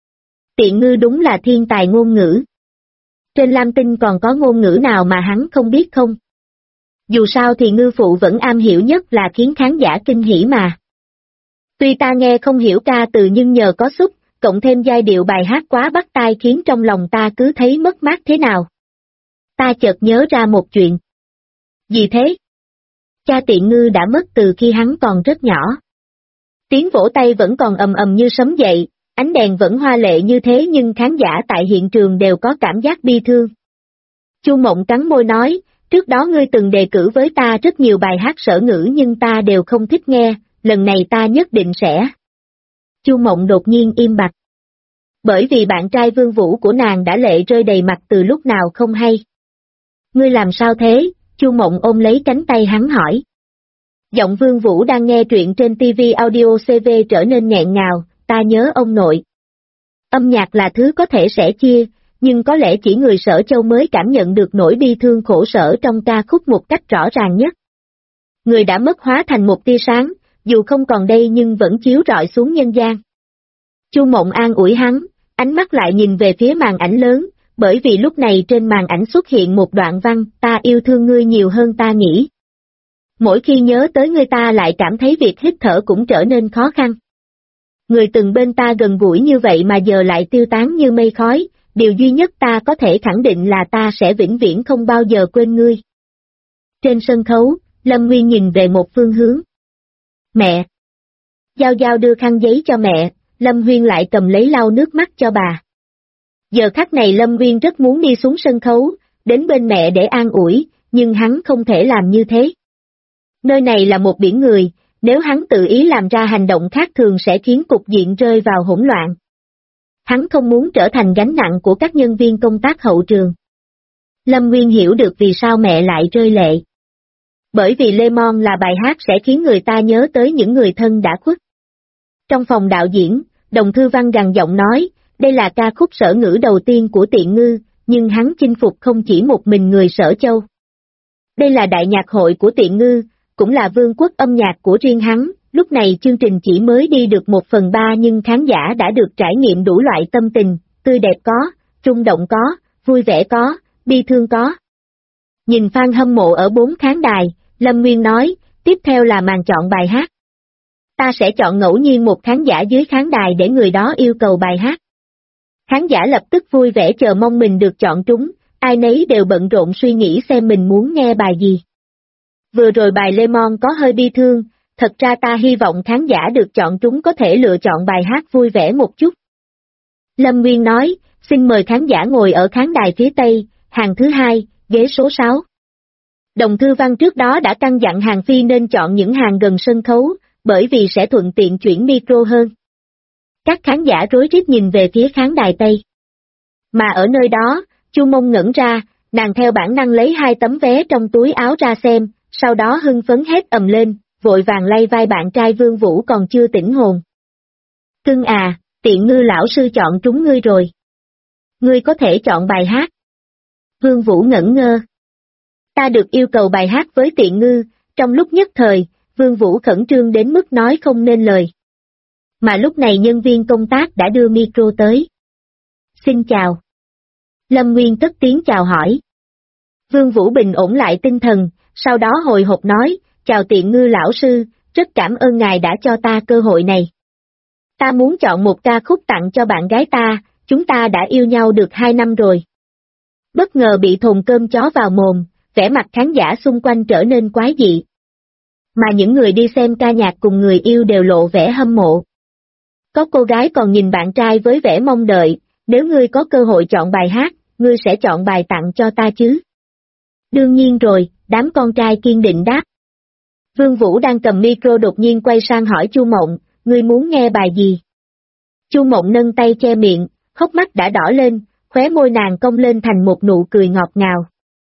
S1: Tiện Ngư đúng là thiên tài ngôn ngữ. Trên Lam Tinh còn có ngôn ngữ nào mà hắn không biết không? Dù sao thì ngư phụ vẫn am hiểu nhất là khiến khán giả kinh hỉ mà. Tuy ta nghe không hiểu ca từ nhưng nhờ có xúc, cộng thêm giai điệu bài hát quá bắt tai khiến trong lòng ta cứ thấy mất mát thế nào. Ta chợt nhớ ra một chuyện. Gì thế? Cha Tiện Ngư đã mất từ khi hắn còn rất nhỏ. Tiếng vỗ tay vẫn còn ầm ầm như sấm dậy, ánh đèn vẫn hoa lệ như thế nhưng khán giả tại hiện trường đều có cảm giác bi thương. Chu Mộng cắn môi nói, trước đó ngươi từng đề cử với ta rất nhiều bài hát sở ngữ nhưng ta đều không thích nghe, lần này ta nhất định sẽ. Chu Mộng đột nhiên im bặt. Bởi vì bạn trai Vương Vũ của nàng đã lệ rơi đầy mặt từ lúc nào không hay. Ngươi làm sao thế? Chu Mộng ôm lấy cánh tay hắn hỏi. Giọng Vương Vũ đang nghe truyện trên TV Audio CV trở nên nghẹn ngào, ta nhớ ông nội. Âm nhạc là thứ có thể sẻ chia, nhưng có lẽ chỉ người Sở Châu mới cảm nhận được nỗi bi thương khổ sở trong ca khúc một cách rõ ràng nhất. Người đã mất hóa thành một tia sáng, dù không còn đây nhưng vẫn chiếu rọi xuống nhân gian. Chu Mộng an ủi hắn, ánh mắt lại nhìn về phía màn ảnh lớn, bởi vì lúc này trên màn ảnh xuất hiện một đoạn văn, ta yêu thương ngươi nhiều hơn ta nghĩ. Mỗi khi nhớ tới ngươi ta lại cảm thấy việc hít thở cũng trở nên khó khăn. Người từng bên ta gần gũi như vậy mà giờ lại tiêu tán như mây khói, điều duy nhất ta có thể khẳng định là ta sẽ vĩnh viễn không bao giờ quên ngươi. Trên sân khấu, Lâm Nguyên nhìn về một phương hướng. Mẹ! Giao Giao đưa khăn giấy cho mẹ, Lâm Huyên lại cầm lấy lau nước mắt cho bà. Giờ khắc này Lâm Nguyên rất muốn đi xuống sân khấu, đến bên mẹ để an ủi, nhưng hắn không thể làm như thế. Nơi này là một biển người, nếu hắn tự ý làm ra hành động khác thường sẽ khiến cục diện rơi vào hỗn loạn. Hắn không muốn trở thành gánh nặng của các nhân viên công tác hậu trường. Lâm Nguyên hiểu được vì sao mẹ lại rơi lệ. Bởi vì Lemon là bài hát sẽ khiến người ta nhớ tới những người thân đã khuất. Trong phòng đạo diễn, Đồng Thư Văn gằn giọng nói, đây là ca khúc sở ngữ đầu tiên của Tiện Ngư, nhưng hắn chinh phục không chỉ một mình người Sở Châu. Đây là đại nhạc hội của Tiện Ngư, cũng là vương quốc âm nhạc của riêng hắn, lúc này chương trình chỉ mới đi được 1/3 nhưng khán giả đã được trải nghiệm đủ loại tâm tình, tươi đẹp có, rung động có, vui vẻ có, bi thương có. Nhìn fan hâm mộ ở 4 khán đài, Lâm Nguyên nói, tiếp theo là màn chọn bài hát. ta sẽ chọn ngẫu nhiên một khán giả dưới khán đài để người đó yêu cầu bài hát. Khán giả lập tức vui vẻ chờ mong mình được chọn trúng, ai nấy đều bận rộn suy nghĩ xem mình muốn nghe bài gì. Vừa rồi bài Lemon có hơi bi thương, thật ra ta hy vọng khán giả được chọn trúng có thể lựa chọn bài hát vui vẻ một chút. Lâm Nguyên nói, xin mời khán giả ngồi ở khán đài phía Tây, hàng thứ 2, ghế số 6. Đồng Thư Văn trước đó đã căn dặn Hàng Phi nên chọn những hàng gần sân khấu, bởi vì sẽ thuận tiện chuyển micro hơn. Các khán giả rối rít nhìn về phía khán đài Tây. Mà ở nơi đó, Chu Mông ngẩn ra, nàng theo bản năng lấy 2 tấm vé trong túi áo ra xem, sau đó hưng phấn hét ầm lên, vội vàng lay vai bạn trai Vương Vũ còn chưa tỉnh hồn. Cưng à, Tiện Ngư lão sư chọn trúng ngươi rồi. Ngươi có thể chọn bài hát. Vương Vũ ngẩn ngơ. Ta được yêu cầu bài hát với Tiện Ngư, trong lúc nhất thời, Vương Vũ khẩn trương đến mức nói không nên lời. Mà lúc này nhân viên công tác đã đưa micro tới. Xin chào. Lâm Nguyên cất tiếng chào hỏi. Vương Vũ bình ổn lại tinh thần, sau đó hồi hộp nói, chào Tiện Ngư lão sư, rất cảm ơn ngài đã cho ta cơ hội này. Ta muốn chọn một ca khúc tặng cho bạn gái ta, chúng ta đã yêu nhau được 2 năm rồi. Bất ngờ bị thồn cơm chó vào mồm, vẻ mặt khán giả xung quanh trở nên quái dị. Mà những người đi xem ca nhạc cùng người yêu đều lộ vẻ hâm mộ. Có cô gái còn nhìn bạn trai với vẻ mong đợi, nếu ngươi có cơ hội chọn bài hát, ngươi sẽ chọn bài tặng cho ta chứ? Đương nhiên rồi, đám con trai kiên định đáp. Vương Vũ đang cầm micro đột nhiên quay sang hỏi Chu Mộng, ngươi muốn nghe bài gì? Chu Mộng nâng tay che miệng, hốc mắt đã đỏ lên, khóe môi nàng cong lên thành một nụ cười ngọt ngào.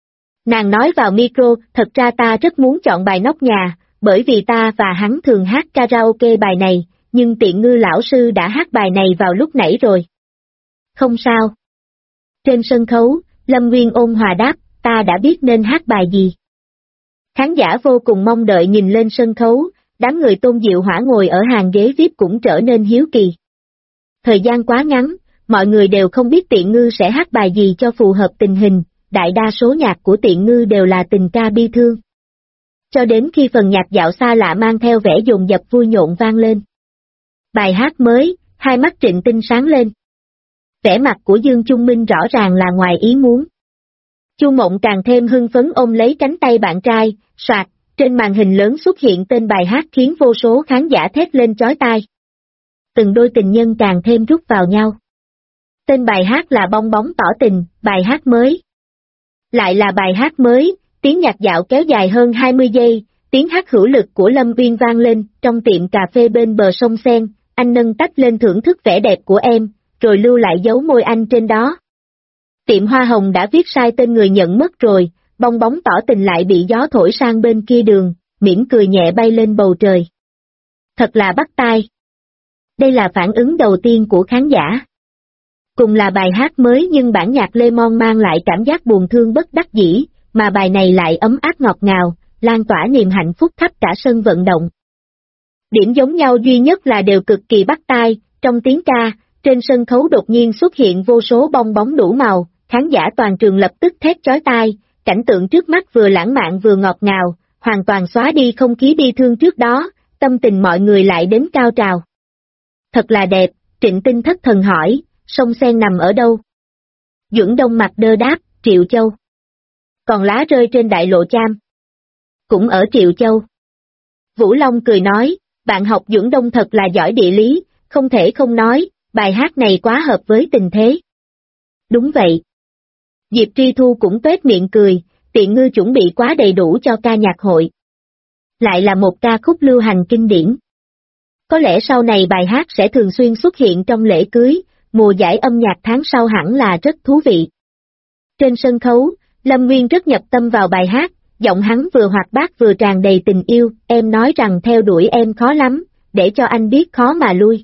S1: Nàng nói vào micro, thật ra ta rất muốn chọn bài Nóc Nhà, bởi vì ta và hắn thường hát karaoke bài này, nhưng Tiện Ngư lão sư đã hát bài này vào lúc nãy rồi. Không sao. Trên sân khấu, Lâm Nguyên ôn hòa đáp, ta đã biết nên hát bài gì. Khán giả vô cùng mong đợi nhìn lên sân khấu, đám người Tôn Diệu Hỏa ngồi ở hàng ghế VIP cũng trở nên hiếu kỳ. Thời gian quá ngắn, mọi người đều không biết Tiện Ngư sẽ hát bài gì cho phù hợp tình hình, đại đa số nhạc của Tiện Ngư đều là tình ca bi thương. Cho đến khi phần nhạc dạo xa lạ mang theo vẻ dồn dập vui nhộn vang lên. Bài hát mới, hai mắt Trịnh Tinh sáng lên. Vẻ mặt của Dương Trung Minh rõ ràng là ngoài ý muốn. Chu Mộng càng thêm hưng phấn ôm lấy cánh tay bạn trai, soạt, trên màn hình lớn xuất hiện tên bài hát khiến vô số khán giả thét lên chói tai. Từng đôi tình nhân càng thêm rút vào nhau. Tên bài hát là Bong Bóng Tỏ Tình, bài hát mới. Lại là bài hát mới, tiếng nhạc dạo kéo dài hơn 20 giây, tiếng hát hữu lực của Lâm Uyên vang lên, trong tiệm cà phê bên bờ sông Sen, anh nâng tách lên thưởng thức vẻ đẹp của em, rồi lưu lại dấu môi anh trên đó. Tiệm hoa hồng đã viết sai tên người nhận mất rồi, Bong Bóng Tỏ Tình lại bị gió thổi sang bên kia đường, mỉm cười nhẹ bay lên bầu trời. Thật là bắt tai. Đây là phản ứng đầu tiên của khán giả. Cùng là bài hát mới nhưng bản nhạc Lemon mang lại cảm giác buồn thương bất đắc dĩ, mà bài này lại ấm áp ngọt ngào, lan tỏa niềm hạnh phúc khắp cả sân vận động. Điểm giống nhau duy nhất là đều cực kỳ bắt tai, trong tiếng ca, trên sân khấu đột nhiên xuất hiện vô số bong bóng đủ màu, khán giả toàn trường lập tức thét chói tai, cảnh tượng trước mắt vừa lãng mạn vừa ngọt ngào, hoàn toàn xóa đi không khí bi thương trước đó, tâm tình mọi người lại đến cao trào. Thật là đẹp, Trịnh Tinh thất thần hỏi, sông Sen nằm ở đâu? Duẩn Đông mặt đơ đáp, Triệu Châu. Còn lá rơi trên đại lộ Cham? Cũng ở Triệu Châu. Vũ Long cười nói, bạn học Duẩn Đông thật là giỏi địa lý, không thể không nói, bài hát này quá hợp với tình thế. Đúng vậy. Diệp Tri Thu cũng tuét miệng cười, Tiện Ngư chuẩn bị quá đầy đủ cho ca nhạc hội. Lại là một ca khúc lưu hành kinh điển. Có lẽ sau này bài hát sẽ thường xuyên xuất hiện trong lễ cưới, mùa giải âm nhạc tháng sau hẳn là rất thú vị. Trên sân khấu, Lâm Nguyên rất nhập tâm vào bài hát, giọng hắn vừa hoạt bát vừa tràn đầy tình yêu, em nói rằng theo đuổi em khó lắm, để cho anh biết khó mà lui.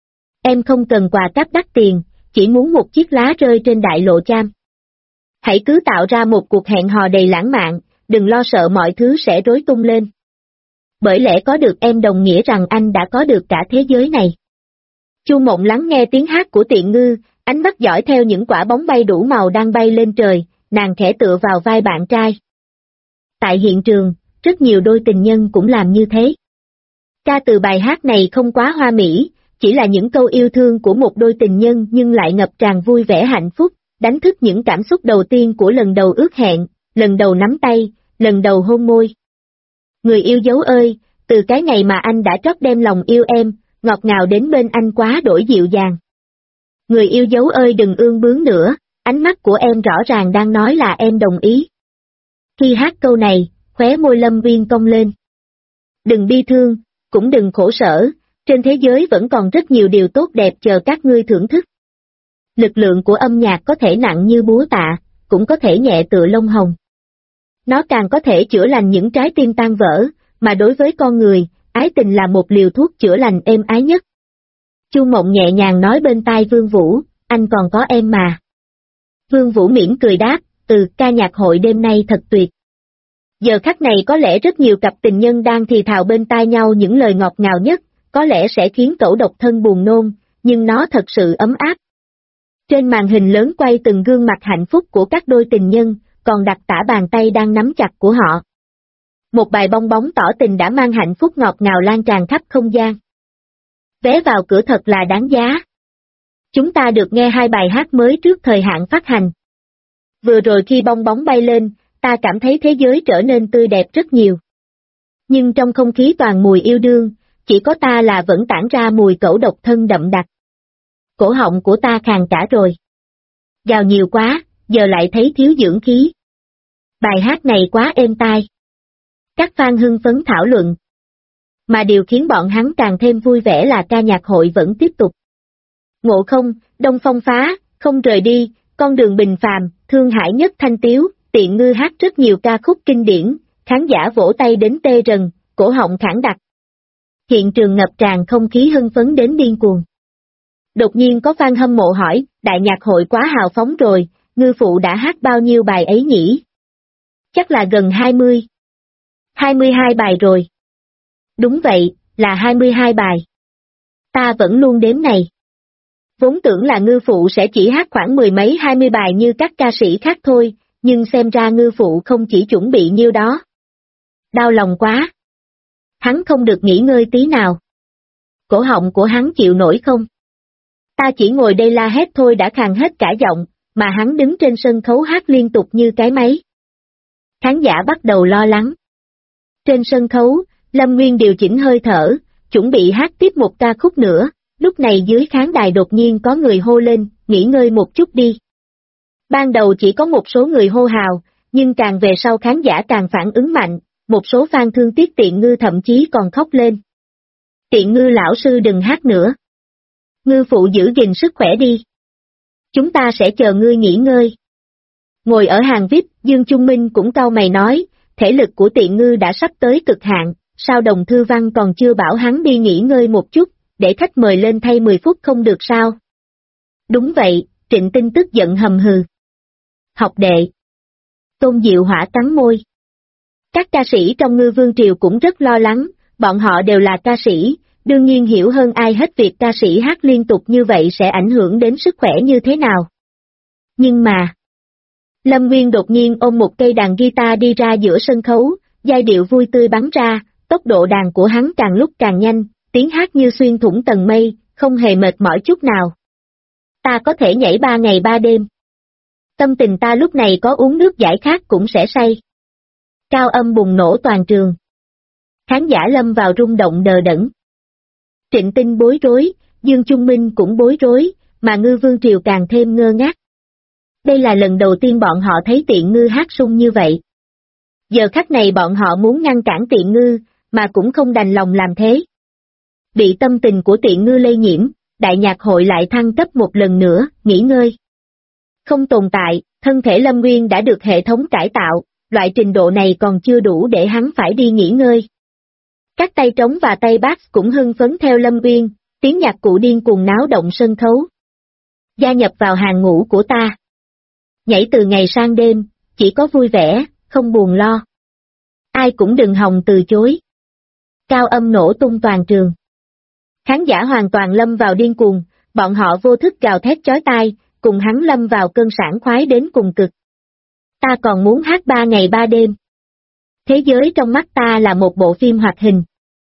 S1: Em không cần quà cáp đắt tiền, chỉ muốn một chiếc lá rơi trên đại lộ Cham. Hãy cứ tạo ra một cuộc hẹn hò đầy lãng mạn, đừng lo sợ mọi thứ sẽ rối tung lên. Bởi lẽ có được em đồng nghĩa rằng anh đã có được cả thế giới này. Chu Mộng lắng nghe tiếng hát của Tiện Ngư, ánh mắt dõi theo những quả bóng bay đủ màu đang bay lên trời, nàng khẽ tựa vào vai bạn trai. Tại hiện trường, rất nhiều đôi tình nhân cũng làm như thế. Ca từ bài hát này không quá hoa mỹ, chỉ là những câu yêu thương của một đôi tình nhân nhưng lại ngập tràn vui vẻ hạnh phúc, đánh thức những cảm xúc đầu tiên của lần đầu ước hẹn, lần đầu nắm tay, lần đầu hôn môi. Người yêu dấu ơi, từ cái ngày mà anh đã trót đem lòng yêu em, ngọt ngào đến bên anh quá đổi dịu dàng. Người yêu dấu ơi đừng ương bướng nữa, ánh mắt của em rõ ràng đang nói là em đồng ý. Khi hát câu này, khóe môi Lâm Uyên cong lên. Đừng bi thương, cũng đừng khổ sở, trên thế giới vẫn còn rất nhiều điều tốt đẹp chờ các ngươi thưởng thức. Lực lượng của âm nhạc có thể nặng như búa tạ, cũng có thể nhẹ tựa lông hồng. Nó càng có thể chữa lành những trái tim tan vỡ, mà đối với con người, ái tình là một liều thuốc chữa lành êm ái nhất. Chu Mộng nhẹ nhàng nói bên tai Vương Vũ, anh còn có em mà. Vương Vũ mỉm cười đáp, ca nhạc hội đêm nay thật tuyệt. Giờ khắc này có lẽ rất nhiều cặp tình nhân đang thì thào bên tai nhau những lời ngọt ngào nhất, có lẽ sẽ khiến Cẩu Độc Thân buồn nôn, nhưng nó thật sự ấm áp. Trên màn hình lớn quay từng gương mặt hạnh phúc của các đôi tình nhân, còn đặt tả bàn tay đang nắm chặt của họ. Một bài bong bóng tỏ tình đã mang hạnh phúc ngọt ngào lan tràn khắp không gian. Vé vào cửa thật là đáng giá. Chúng ta được nghe 2 bài hát mới trước thời hạn phát hành. Vừa rồi khi bong bóng bay lên, ta cảm thấy thế giới trở nên tươi đẹp rất nhiều. Nhưng trong không khí toàn mùi yêu đương, chỉ có ta là vẫn tản ra mùi Cẩu Độc Thân đậm đặc. Cổ họng của ta khàn cả rồi. Gào nhiều quá, giờ lại thấy thiếu dưỡng khí. Bài hát này quá êm tai. Các fan hưng phấn thảo luận. Mà điều khiến bọn hắn càng thêm vui vẻ là ca nhạc hội vẫn tiếp tục. Ngộ Không, Đông Phong Phá, Không Rời Đi, Con Đường Bình Phàm, Thương Hải Nhất Thanh Tiếu, Tiện Ngư hát rất nhiều ca khúc kinh điển, khán giả vỗ tay đến tê rần, cổ họng khản đặc. Hiện trường ngập tràn không khí hưng phấn đến điên cuồng. Đột nhiên có fan hâm mộ hỏi, đại nhạc hội quá hào phóng rồi, Ngư Phụ đã hát bao nhiêu bài ấy nhỉ? Chắc là gần 20. 22 bài rồi. Đúng vậy, là 22 bài. Ta vẫn luôn đếm này. Vốn tưởng là Ngư Phụ sẽ chỉ hát khoảng 10 mấy 20 bài như các ca sĩ khác thôi, nhưng xem ra Ngư Phụ không chỉ chuẩn bị nhiêu đó. Đau lòng quá. Hắn không được nghỉ ngơi tí nào. Cổ họng của hắn chịu nổi không? Ta chỉ ngồi đây la hét thôi đã khàn hết cả giọng, mà hắn đứng trên sân khấu hát liên tục như cái máy. Khán giả bắt đầu lo lắng. Trên sân khấu, Lâm Nguyên điều chỉnh hơi thở, chuẩn bị hát tiếp một ca khúc nữa, lúc này dưới khán đài đột nhiên có người hô lên, nghỉ ngơi một chút đi. Ban đầu chỉ có một số người hô hào, nhưng càng về sau khán giả càng phản ứng mạnh, một số fan thương tiếc Tiện Ngư thậm chí còn khóc lên. Tiện Ngư lão sư đừng hát nữa. Ngư Phụ giữ gìn sức khỏe đi. Chúng ta sẽ chờ ngươi nghỉ ngơi. Ngồi ở hàng VIP, Dương Trung Minh cũng cau mày nói, thể lực của Tiện Ngư đã sắp tới cực hạn, sao Đồng Thư Văn còn chưa bảo hắn đi nghỉ ngơi một chút, để khách mời lên thay 10 phút không được sao? Đúng vậy, Trịnh Tinh tức giận hầm hừ. Học đệ. Tôn Diệu Hỏa cắn môi. Các ca sĩ trong Ngư Vương Triều cũng rất lo lắng, bọn họ đều là ca sĩ, đương nhiên hiểu hơn ai hết việc ca sĩ hát liên tục như vậy sẽ ảnh hưởng đến sức khỏe như thế nào. Nhưng mà... Lâm Nguyên đột nhiên ôm một cây đàn guitar đi ra giữa sân khấu, giai điệu vui tươi bắn ra, tốc độ đàn của hắn càng lúc càng nhanh, tiếng hát như xuyên thủng tầng mây, không hề mệt mỏi chút nào. Ta có thể nhảy 3 ngày 3 đêm. Tâm tình ta lúc này có uống nước giải khát cũng sẽ say. Cao âm bùng nổ toàn trường. Khán giả lâm vào rung động đờ đẫn. Trịnh Tinh bối rối, Dương Trung Minh cũng bối rối, mà Ngư Vương Triều càng thêm ngơ ngác. Đây là lần đầu tiên bọn họ thấy Tiện Ngư hát sung như vậy. Giờ khắc này bọn họ muốn ngăn cản Tiện Ngư, mà cũng không đành lòng làm thế. Bị tâm tình của Tiện Ngư lây nhiễm, đại nhạc hội lại thăng cấp một lần nữa, nghỉ ngơi. Không tồn tại, thân thể Lâm Nguyên đã được hệ thống cải tạo, loại trình độ này còn chưa đủ để hắn phải đi nghỉ ngơi. Các tay trống và tay bass cũng hưng phấn theo Lâm Nguyên, tiếng nhạc cụ điên cuồng náo động sân khấu. Gia nhập vào hàng ngũ của ta. Nhảy từ ngày sang đêm, chỉ có vui vẻ, không buồn lo. Ai cũng đừng hòng từ chối. Cao âm nổ tung toàn trường. Khán giả hoàn toàn lâm vào điên cuồng, bọn họ vô thức gào thét chói tai, cùng hắn lâm vào cơn sảng khoái đến cùng cực. Ta còn muốn hát 3 ngày 3 đêm. Thế giới trong mắt ta là một bộ phim hoạt hình.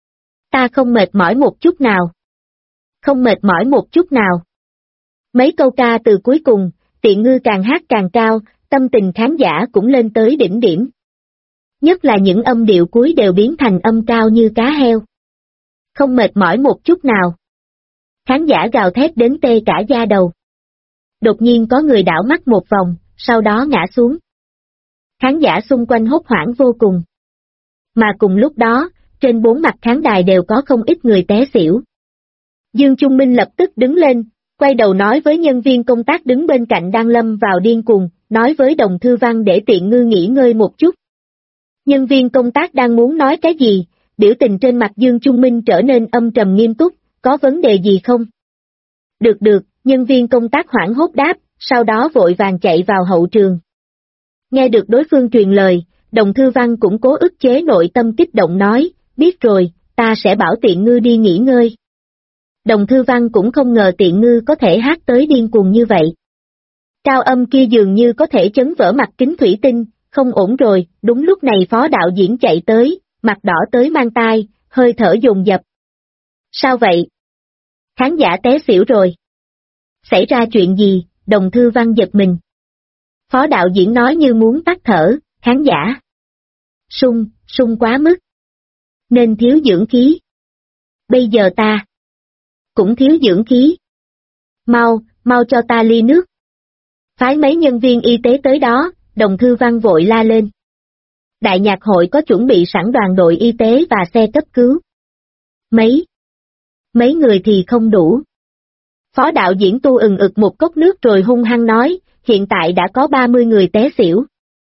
S1: Ta không mệt mỏi một chút nào. Không mệt mỏi một chút nào. Mấy câu ca từ cuối cùng, Tiện Ngư càng hát càng cao, tâm tình khán giả cũng lên tới đỉnh điểm. Nhất là những âm điệu cuối đều biến thành âm cao như cá heo. Không mệt mỏi một chút nào. Khán giả gào thét đến tê cả da đầu. Đột nhiên có người đảo mắt một vòng, sau đó ngã xuống. Khán giả xung quanh hốt hoảng vô cùng. Mà cùng lúc đó, trên bốn mặt khán đài đều có không ít người té xỉu. Dương Trung Minh lập tức đứng lên, quay đầu nói với nhân viên công tác đứng bên cạnh đang lâm vào điên cuồng, nói với Đồng Thư Văn để Tiện Ngư nghỉ ngơi một chút. Nhân viên công tác đang muốn nói cái gì, biểu tình trên mặt Dương Trung Minh trở nên âm trầm nghiêm túc, có vấn đề gì không? Được, nhân viên công tác hoảng hốt đáp, sau đó vội vàng chạy vào hậu trường. Nghe được đối phương truyền lời, Đồng Thư Văn cũng cố ức chế nội tâm kích động nói, biết rồi, ta sẽ bảo Tiện Ngư đi nghỉ ngơi. Đồng Thư Văn cũng không ngờ Tiện Ngư có thể hát tới điên cuồng như vậy. Cao âm kia dường như có thể chấn vỡ mặt kính thủy tinh, không ổn rồi, đúng lúc này phó đạo diễn chạy tới, mặt đỏ tới mang tai, hơi thở dồn dập. Sao vậy? Khán giả té xỉu rồi. Xảy ra chuyện gì? Đồng Thư Văn giật mình. Phó đạo diễn nói như muốn tắt thở, khán giả. Sung quá mức. Nên thiếu dưỡng khí. Bây giờ ta cũng thiếu dưỡng khí. Mau cho ta ly nước. Phái mấy nhân viên y tế tới đó, Đồng Thư Văn vội la lên. Đại nhạc hội có chuẩn bị sẵn đoàn đội y tế và xe cấp cứu. Mấy người thì không đủ. Phó đạo diễn tu ực một cốc nước rồi hung hăng nói, hiện tại đã có 30 người té xỉu.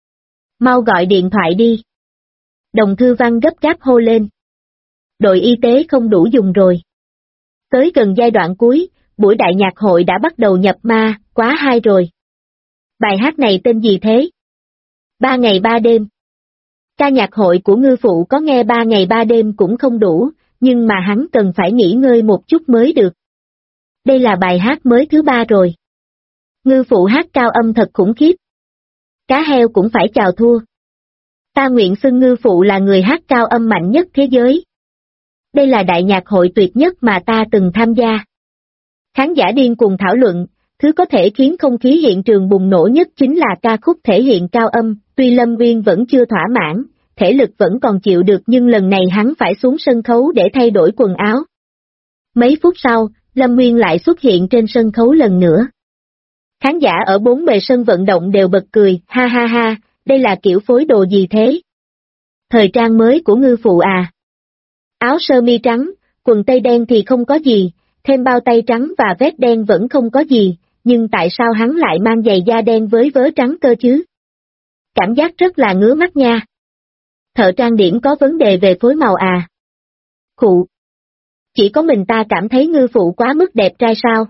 S1: Mau gọi điện thoại đi. Đồng Thư Văn gấp gáp hô lên. Đội y tế không đủ dùng rồi. Tới gần giai đoạn cuối, buổi đại nhạc hội đã bắt đầu nhập ma, quá hay rồi. Bài hát này tên gì thế? 3 ngày 3 đêm. Ca nhạc hội của Ngư Phụ có nghe 3 ngày 3 đêm cũng không đủ, nhưng mà hắn cần phải nghỉ ngơi một chút mới được. Đây là bài hát mới thứ 3 rồi. Ngư Phụ hát cao âm thật khủng khiếp. Cá heo cũng phải chào thua. Ta nguyện xưng Ngư Phụ là người hát cao âm mạnh nhất thế giới. Đây là đại nhạc hội tuyệt nhất mà ta từng tham gia. Khán giả điên cùng thảo luận, thứ có thể khiến không khí hiện trường bùng nổ nhất chính là ca khúc thể hiện cao âm, tuy Lâm Nguyên vẫn chưa thỏa mãn, thể lực vẫn còn chịu được nhưng lần này hắn phải xuống sân khấu để thay đổi quần áo. Mấy phút sau, Lâm Nguyên lại xuất hiện trên sân khấu lần nữa. Khán giả ở bốn bề sân vận động đều bật cười, ha ha ha, đây là kiểu phối đồ gì thế? Thời trang mới của Ngư Phụ à? Áo sơ mi trắng, quần tây đen thì không có gì, thêm bao tay trắng và vest đen vẫn không có gì, nhưng tại sao hắn lại mang giày da đen với vớ trắng cơ chứ? Cảm giác rất là ngứa mắt nha. Thợ trang điểm có vấn đề về phối màu à? Khụ. Chỉ có mình ta cảm thấy Ngư Phụ quá mức đẹp trai sao?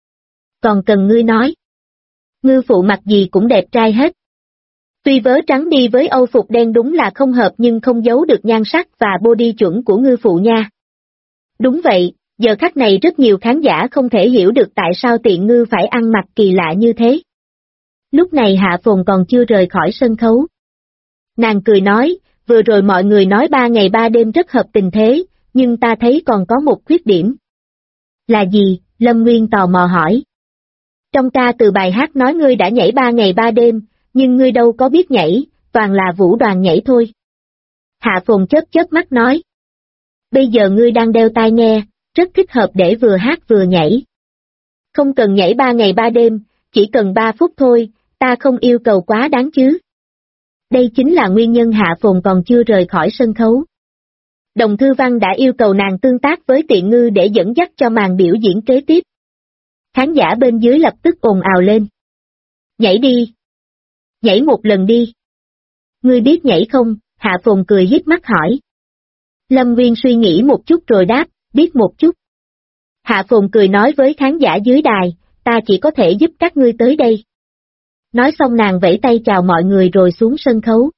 S1: Còn cần ngươi nói. Ngư Phụ mặc gì cũng đẹp trai hết. Tuy vớ trắng đi với âu phục đen đúng là không hợp nhưng không giấu được nhan sắc và body chuẩn của Ngư Phụ nha. Đúng vậy, giờ khắc này rất nhiều khán giả không thể hiểu được tại sao Tiện Ngư phải ăn mặc kỳ lạ như thế. Lúc này Hạ Phồn còn chưa rời khỏi sân khấu. Nàng cười nói, vừa rồi mọi người nói 3 ngày 3 đêm rất hợp tình thế, nhưng ta thấy còn có một khuyết điểm. Là gì? Lâm Nguyên tò mò hỏi. Trong ca từ bài hát nói ngươi đã nhảy 3 ngày 3 đêm, nhưng ngươi đâu có biết nhảy, toàn là vũ đoàn nhảy thôi. Hạ Phồn chớp mắt nói. Bây giờ ngươi đang đeo tai nghe, rất thích hợp để vừa hát vừa nhảy. Không cần nhảy 3 ngày 3 đêm, chỉ cần 3 phút thôi, ta không yêu cầu quá đáng chứ. Đây chính là nguyên nhân Hạ Phồn còn chưa rời khỏi sân khấu. Đồng Thư Văn đã yêu cầu nàng tương tác với Tiện Ngư để dẫn dắt cho màn biểu diễn kế tiếp. Khán giả bên dưới lập tức ồn ào lên. Nhảy đi. Nhảy một lần đi. Ngươi biết nhảy không? Hạ Phồn cười híp mắt hỏi. Lâm Nguyên suy nghĩ một chút rồi đáp, biết một chút. Hạ Phồn cười nói với khán giả dưới đài, ta chỉ có thể giúp các ngươi tới đây. Nói xong nàng vẫy tay chào mọi người rồi xuống sân khấu.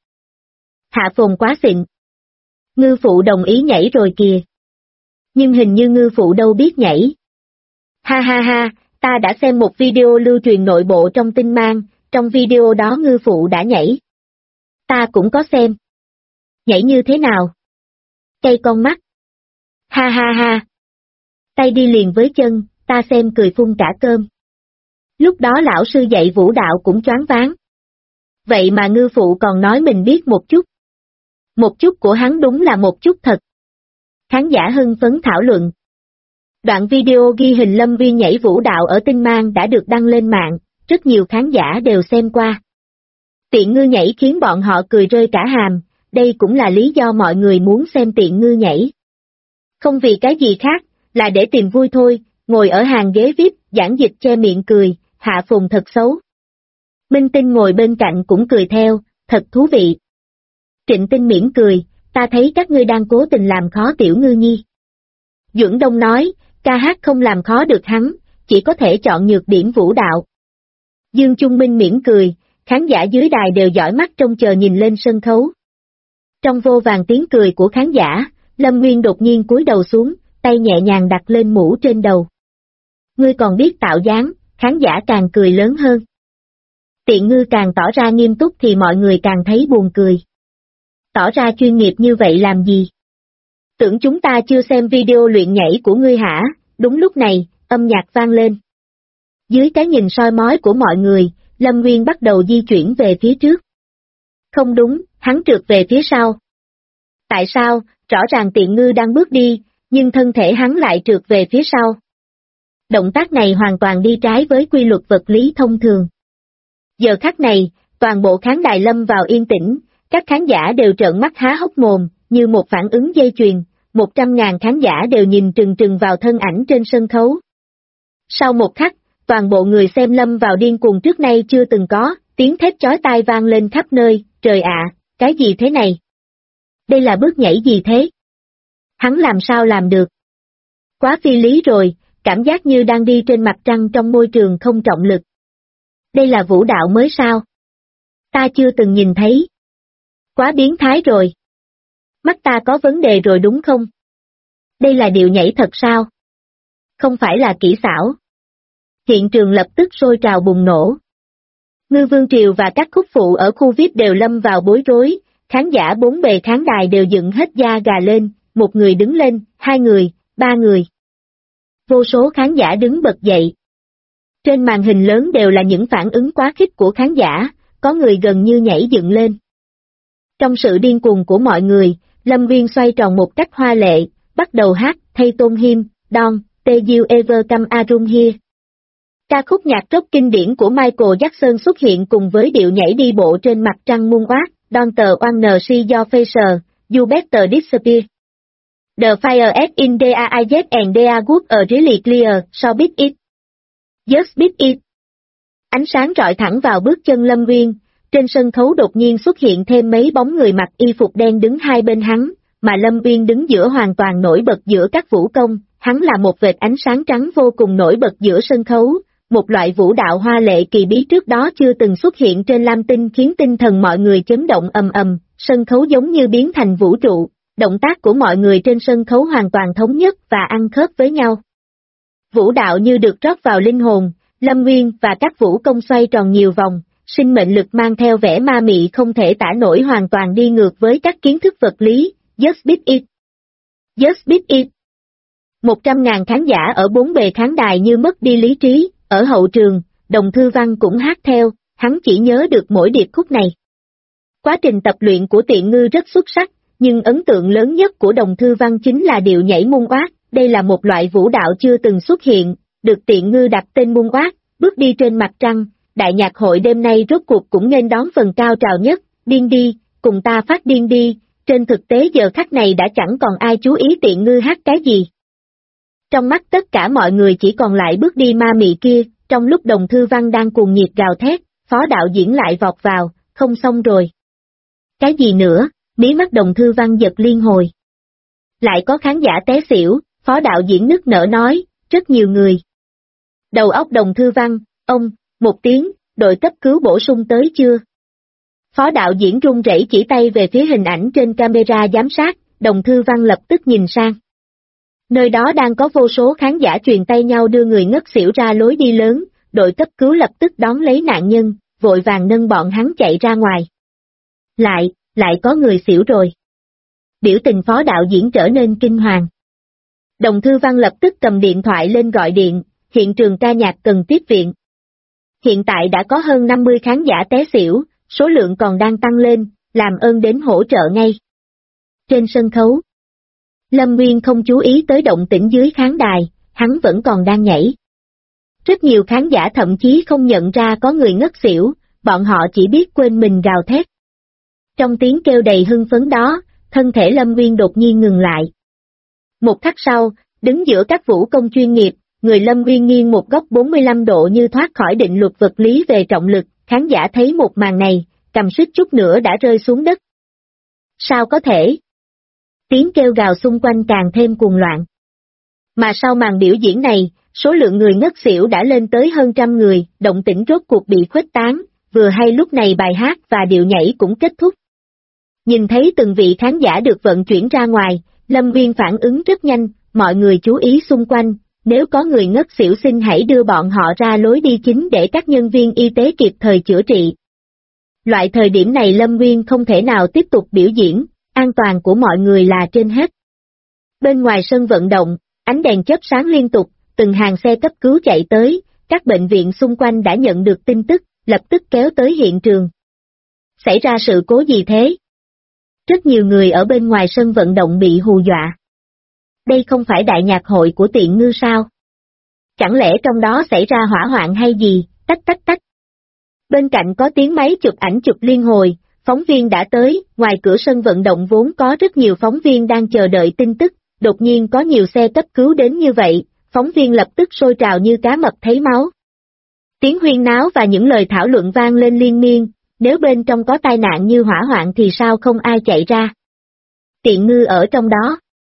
S1: Hạ Phồn quá xịn. Ngư Phụ đồng ý nhảy rồi kìa. Nhưng hình như Ngư Phụ đâu biết nhảy. Ha ha ha, ta đã xem một video lưu truyền nội bộ trong tin mang, trong video đó Ngư Phụ đã nhảy. Ta cũng có xem. Nhảy như thế nào? Cây con mắt. Ha ha ha. Tay đi liền với chân, ta xem cười phun cả cơm. Lúc đó lão sư dạy vũ đạo cũng choáng váng. Vậy mà ngư phụ còn nói mình biết một chút. Một chút của hắn đúng là một chút thật. Khán giả hưng phấn thảo luận. Đoạn video ghi hình Lâm Viên nhảy vũ đạo ở Tinh Mang đã được đăng lên mạng, rất nhiều khán giả đều xem qua. Tiện ngư nhảy khiến bọn họ cười rơi cả hàm, đây cũng là lý do mọi người muốn xem tiện ngư nhảy. Không vì cái gì khác, là để tìm vui thôi, ngồi ở hàng ghế VIP, giảng dịch che miệng cười, Hạ Phùng thật xấu. Minh Tinh ngồi bên cạnh cũng cười theo, thật thú vị. Trịnh Tinh mỉm cười, ta thấy các ngươi đang cố tình làm khó Tiểu Ngư Nhi. Duẩn Đông nói, ca hát không làm khó được hắn, chỉ có thể chọn nhược điểm vũ đạo. Dương Trung Minh mỉm cười, khán giả dưới đài đều dõi mắt trông chờ nhìn lên sân khấu. Trong vô vàn tiếng cười của khán giả, Lâm Nguyên đột nhiên cúi đầu xuống, tay nhẹ nhàng đặt lên mũ trên đầu. Ngươi còn biết tạo dáng, khán giả càng cười lớn hơn. Tiện ngư càng tỏ ra nghiêm túc thì mọi người càng thấy buồn cười. Tỏ ra chuyên nghiệp như vậy làm gì? Tưởng chúng ta chưa xem video luyện nhảy của ngươi hả? Đúng lúc này, âm nhạc vang lên. Dưới cái nhìn soi mói của mọi người, Lâm Nguyên bắt đầu di chuyển về phía trước. Không đúng, hắn trượt về phía sau. Tại sao? Rõ ràng tiện ngư đang bước đi, nhưng thân thể hắn lại trượt về phía sau. Động tác này hoàn toàn đi trái với quy luật vật lý thông thường. Giờ khắc này, toàn bộ khán đài lâm vào yên tĩnh, các khán giả đều trợn mắt há hốc mồm, như một phản ứng dây chuyền, 100.000 khán giả đều nhìn trừng trừng vào thân ảnh trên sân khấu. Sau một khắc, toàn bộ người xem lâm vào điên cuồng trước nay chưa từng có, tiếng thét chói tai vang lên khắp nơi, trời ạ, cái gì thế này? Đây là bước nhảy gì thế? Hắn làm sao làm được? Quá phi lý rồi, cảm giác như đang đi trên mặt trăng trong môi trường không trọng lực. Đây là vũ đạo mới sao? Ta chưa từng nhìn thấy. Quá biến thái rồi. Mắt ta có vấn đề rồi đúng không? Đây là điệu nhảy thật sao? Không phải là kỹ xảo. Hiện trường lập tức sôi trào bùng nổ. Ngư Vương Triều và các khúc phụ ở khu VIP đều lâm vào bối rối, khán giả bốn bề khán đài đều dựng hết da gà lên, một người đứng lên, hai người, ba người. Vô số khán giả đứng bật dậy. Trên màn hình lớn đều là những phản ứng quá khích của khán giả, có người gần như nhảy dựng lên. Trong sự điên cuồng của mọi người, Lâm Viên xoay tròn một cách hoa lệ, bắt đầu hát, thay Tôn Him, Don, Te You Ever Come Around Here. Ca khúc nhạc rock kinh điển của Michael Jackson xuất hiện cùng với điệu nhảy đi bộ trên mặt trăng moonwalk, Don't Wanna See Your Face, You Better Disappear. The fire is in their eyes and they are good really clear, so beat it. Just beat it. Ánh sáng rọi thẳng vào bước chân Lâm Viên, trên sân khấu đột nhiên xuất hiện thêm mấy bóng người mặc y phục đen đứng hai bên hắn, mà Lâm Viên đứng giữa hoàn toàn nổi bật giữa các vũ công, hắn là một vệt ánh sáng trắng vô cùng nổi bật giữa sân khấu, một loại vũ đạo hoa lệ kỳ bí trước đó chưa từng xuất hiện trên Lam Tinh khiến tinh thần mọi người chấn động ầm ầm, sân khấu giống như biến thành vũ trụ, động tác của mọi người trên sân khấu hoàn toàn thống nhất và ăn khớp với nhau. Vũ đạo như được rót vào linh hồn, Lâm Nguyên và các vũ công xoay tròn nhiều vòng, sinh mệnh lực mang theo vẻ ma mị không thể tả nổi hoàn toàn đi ngược với các kiến thức vật lý, Just beat it. Just beat it. 100.000 khán giả ở bốn bề khán đài như mất đi lý trí, ở hậu trường, Đồng Thư Văn cũng hát theo, hắn chỉ nhớ được mỗi điệp khúc này. Quá trình tập luyện của Tiện Ngư rất xuất sắc, nhưng ấn tượng lớn nhất của Đồng Thư Văn chính là điệu nhảy moonwalk, đây là một loại vũ đạo chưa từng xuất hiện, được Tiện Ngư đặt tên moonwalk, bước đi trên mặt trăng, đại nhạc hội đêm nay rốt cuộc cũng nên đón phần cao trào nhất, điên đi, cùng ta phát điên đi, trên thực tế giờ khắc này đã chẳng còn ai chú ý Tiện Ngư hát cái gì. Trong mắt tất cả mọi người chỉ còn lại bước đi ma mị kia, trong lúc Đồng Thư Văn đang cuồng nhiệt gào thét, phó đạo diễn lại vọt vào, không xong rồi. Cái gì nữa, mí mắt Đồng Thư Văn giật liên hồi. Lại có khán giả té xỉu, phó đạo diễn nức nở nói, rất nhiều người. Đầu óc Đồng Thư Văn, ông, một tiếng, đội cấp cứu bổ sung tới chưa? Phó đạo diễn run rẩy chỉ tay về phía hình ảnh trên camera giám sát, Đồng Thư Văn lập tức nhìn sang. Nơi đó đang có vô số khán giả truyền tay nhau đưa người ngất xỉu ra lối đi lớn, đội cấp cứu lập tức đón lấy nạn nhân, vội vàng nâng bọn hắn chạy ra ngoài. Lại có người xỉu rồi. Biểu tình phó đạo diễn trở nên kinh hoàng. Đồng Thư Văn lập tức cầm điện thoại lên gọi điện, hiện trường ca nhạc cần tiếp viện. Hiện tại đã có hơn 50 khán giả té xỉu, số lượng còn đang tăng lên, làm ơn đến hỗ trợ ngay. Trên sân khấu, Lâm Nguyên không chú ý tới động tĩnh dưới khán đài, hắn vẫn còn đang nhảy. Rất nhiều khán giả thậm chí không nhận ra có người ngất xỉu, bọn họ chỉ biết quên mình gào thét. Trong tiếng kêu đầy hưng phấn đó, thân thể Lâm Nguyên đột nhiên ngừng lại. Một khắc sau, đứng giữa các vũ công chuyên nghiệp, người Lâm Nguyên nghiêng một góc 45 độ như thoát khỏi định luật vật lý về trọng lực, khán giả thấy một màn này, cầm suýt chút nữa đã rơi xuống đất. Sao có thể? Tiếng kêu gào xung quanh càng thêm cuồng loạn. Mà sau màn biểu diễn này, số lượng người ngất xỉu đã lên tới hơn 100 người, động tĩnh rốt cuộc bị khuếch tán, vừa hay lúc này bài hát và điệu nhảy cũng kết thúc. Nhìn thấy từng vị khán giả được vận chuyển ra ngoài, Lâm Nguyên phản ứng rất nhanh, mọi người chú ý xung quanh, nếu có người ngất xỉu xin hãy đưa bọn họ ra lối đi chính để các nhân viên y tế kịp thời chữa trị. Loại thời điểm này Lâm Nguyên không thể nào tiếp tục biểu diễn, an toàn của mọi người là trên hết. Bên ngoài sân vận động, ánh đèn chớp sáng liên tục, từng hàng xe cấp cứu chạy tới, các bệnh viện xung quanh đã nhận được tin tức, lập tức kéo tới hiện trường. Xảy ra sự cố gì thế? Rất nhiều người ở bên ngoài sân vận động bị hù dọa. Đây không phải đại nhạc hội của Tiện Ngư sao? Chẳng lẽ trong đó xảy ra hỏa hoạn hay gì, tách tách tách. Bên cạnh có tiếng máy chụp ảnh chụp liên hồi, phóng viên đã tới, ngoài cửa sân vận động vốn có rất nhiều phóng viên đang chờ đợi tin tức, đột nhiên có nhiều xe cấp cứu đến như vậy, phóng viên lập tức sôi trào như cá mập thấy máu. Tiếng huyên náo và những lời thảo luận vang lên liên miên, nếu bên trong có tai nạn như hỏa hoạn thì sao không ai chạy ra? Tiện Ngư ở trong đó.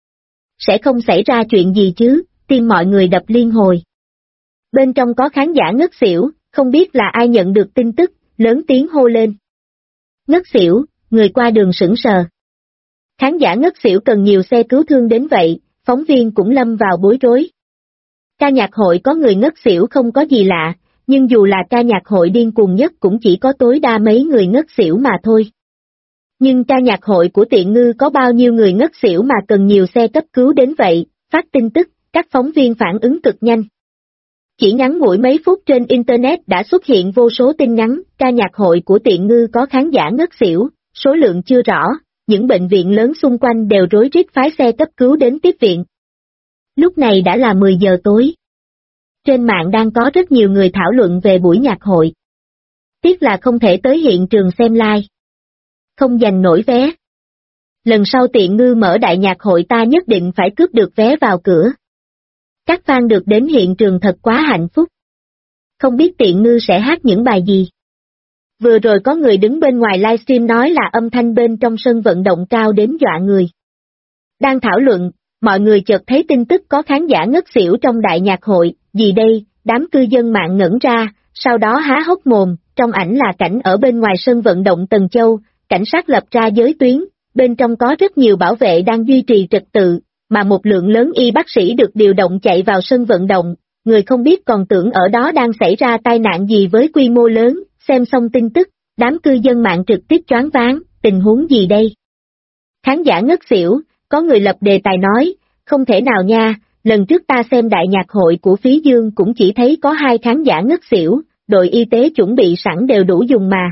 S1: Sẽ không xảy ra chuyện gì chứ, tim mọi người đập liên hồi. Bên trong có khán giả ngất xỉu, không biết là ai nhận được tin tức, lớn tiếng hô lên. Ngất xỉu, người qua đường sững sờ. Khán giả ngất xỉu cần nhiều xe cứu thương đến vậy, phóng viên cũng lâm vào bối rối. Ca nhạc hội có người ngất xỉu không có gì lạ, nhưng dù là ca nhạc hội điên cuồng nhất cũng chỉ có tối đa mấy người ngất xỉu mà thôi. Nhưng ca nhạc hội của Tiện Ngư có bao nhiêu người ngất xỉu mà cần nhiều xe cấp cứu đến vậy, phát tin tức, các phóng viên phản ứng cực nhanh. Chỉ ngắn ngủi mấy phút trên Internet đã xuất hiện vô số tin nhắn, ca nhạc hội của Tiện Ngư có khán giả ngất xỉu, số lượng chưa rõ, những bệnh viện lớn xung quanh đều rối rít phái xe cấp cứu đến tiếp viện. Lúc này đã là 10 giờ tối. Trên mạng đang có rất nhiều người thảo luận về buổi nhạc hội. Tiếc là không thể tới hiện trường xem live. Không giành nổi vé. Lần sau Tiện Ngư mở đại nhạc hội ta nhất định phải cướp được vé vào cửa. Các fan được đến hiện trường thật quá hạnh phúc. Không biết Tiện Ngư sẽ hát những bài gì. Vừa rồi có người đứng bên ngoài livestream nói là âm thanh bên trong sân vận động cao đến dọa người. Đang thảo luận, mọi người chợt thấy tin tức có khán giả ngất xỉu trong đại nhạc hội, gì đây, đám cư dân mạng ngẩn ra, sau đó há hốc mồm, trong ảnh là cảnh ở bên ngoài sân vận động Tần Châu, cảnh sát lập ra giới tuyến, bên trong có rất nhiều bảo vệ đang duy trì trật tự, mà một lượng lớn y bác sĩ được điều động chạy vào sân vận động, người không biết còn tưởng ở đó đang xảy ra tai nạn gì với quy mô lớn, xem xong tin tức, đám cư dân mạng trực tiếp choáng váng, tình huống gì đây? Khán giả ngất xỉu, có người lập đề tài nói, không thể nào nha, lần trước ta xem đại nhạc hội của Phí Dương cũng chỉ thấy có 2 khán giả ngất xỉu, đội y tế chuẩn bị sẵn đều đủ dùng mà.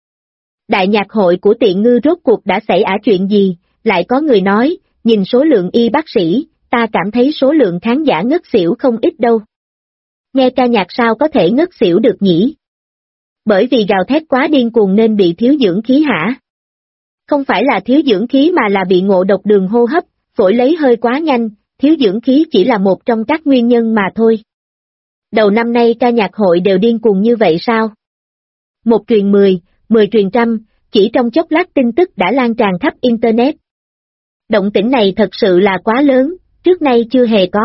S1: Đại nhạc hội của Tiện Ngư rốt cuộc đã xảy ra chuyện gì, lại có người nói, nhìn số lượng y bác sĩ, ta cảm thấy số lượng khán giả ngất xỉu không ít đâu. Nghe ca nhạc sao có thể ngất xỉu được nhỉ? Bởi vì gào thét quá điên cuồng nên bị thiếu dưỡng khí hả? Không phải là thiếu dưỡng khí mà là bị ngộ độc đường hô hấp, phổi lấy hơi quá nhanh, thiếu dưỡng khí chỉ là một trong các nguyên nhân mà thôi. Đầu năm nay ca nhạc hội đều điên cuồng như vậy sao? Một truyền 10, 10 truyền trăm, chỉ trong chốc lát tin tức đã lan tràn khắp Internet. Động tĩnh này thật sự là quá lớn, trước nay chưa hề có.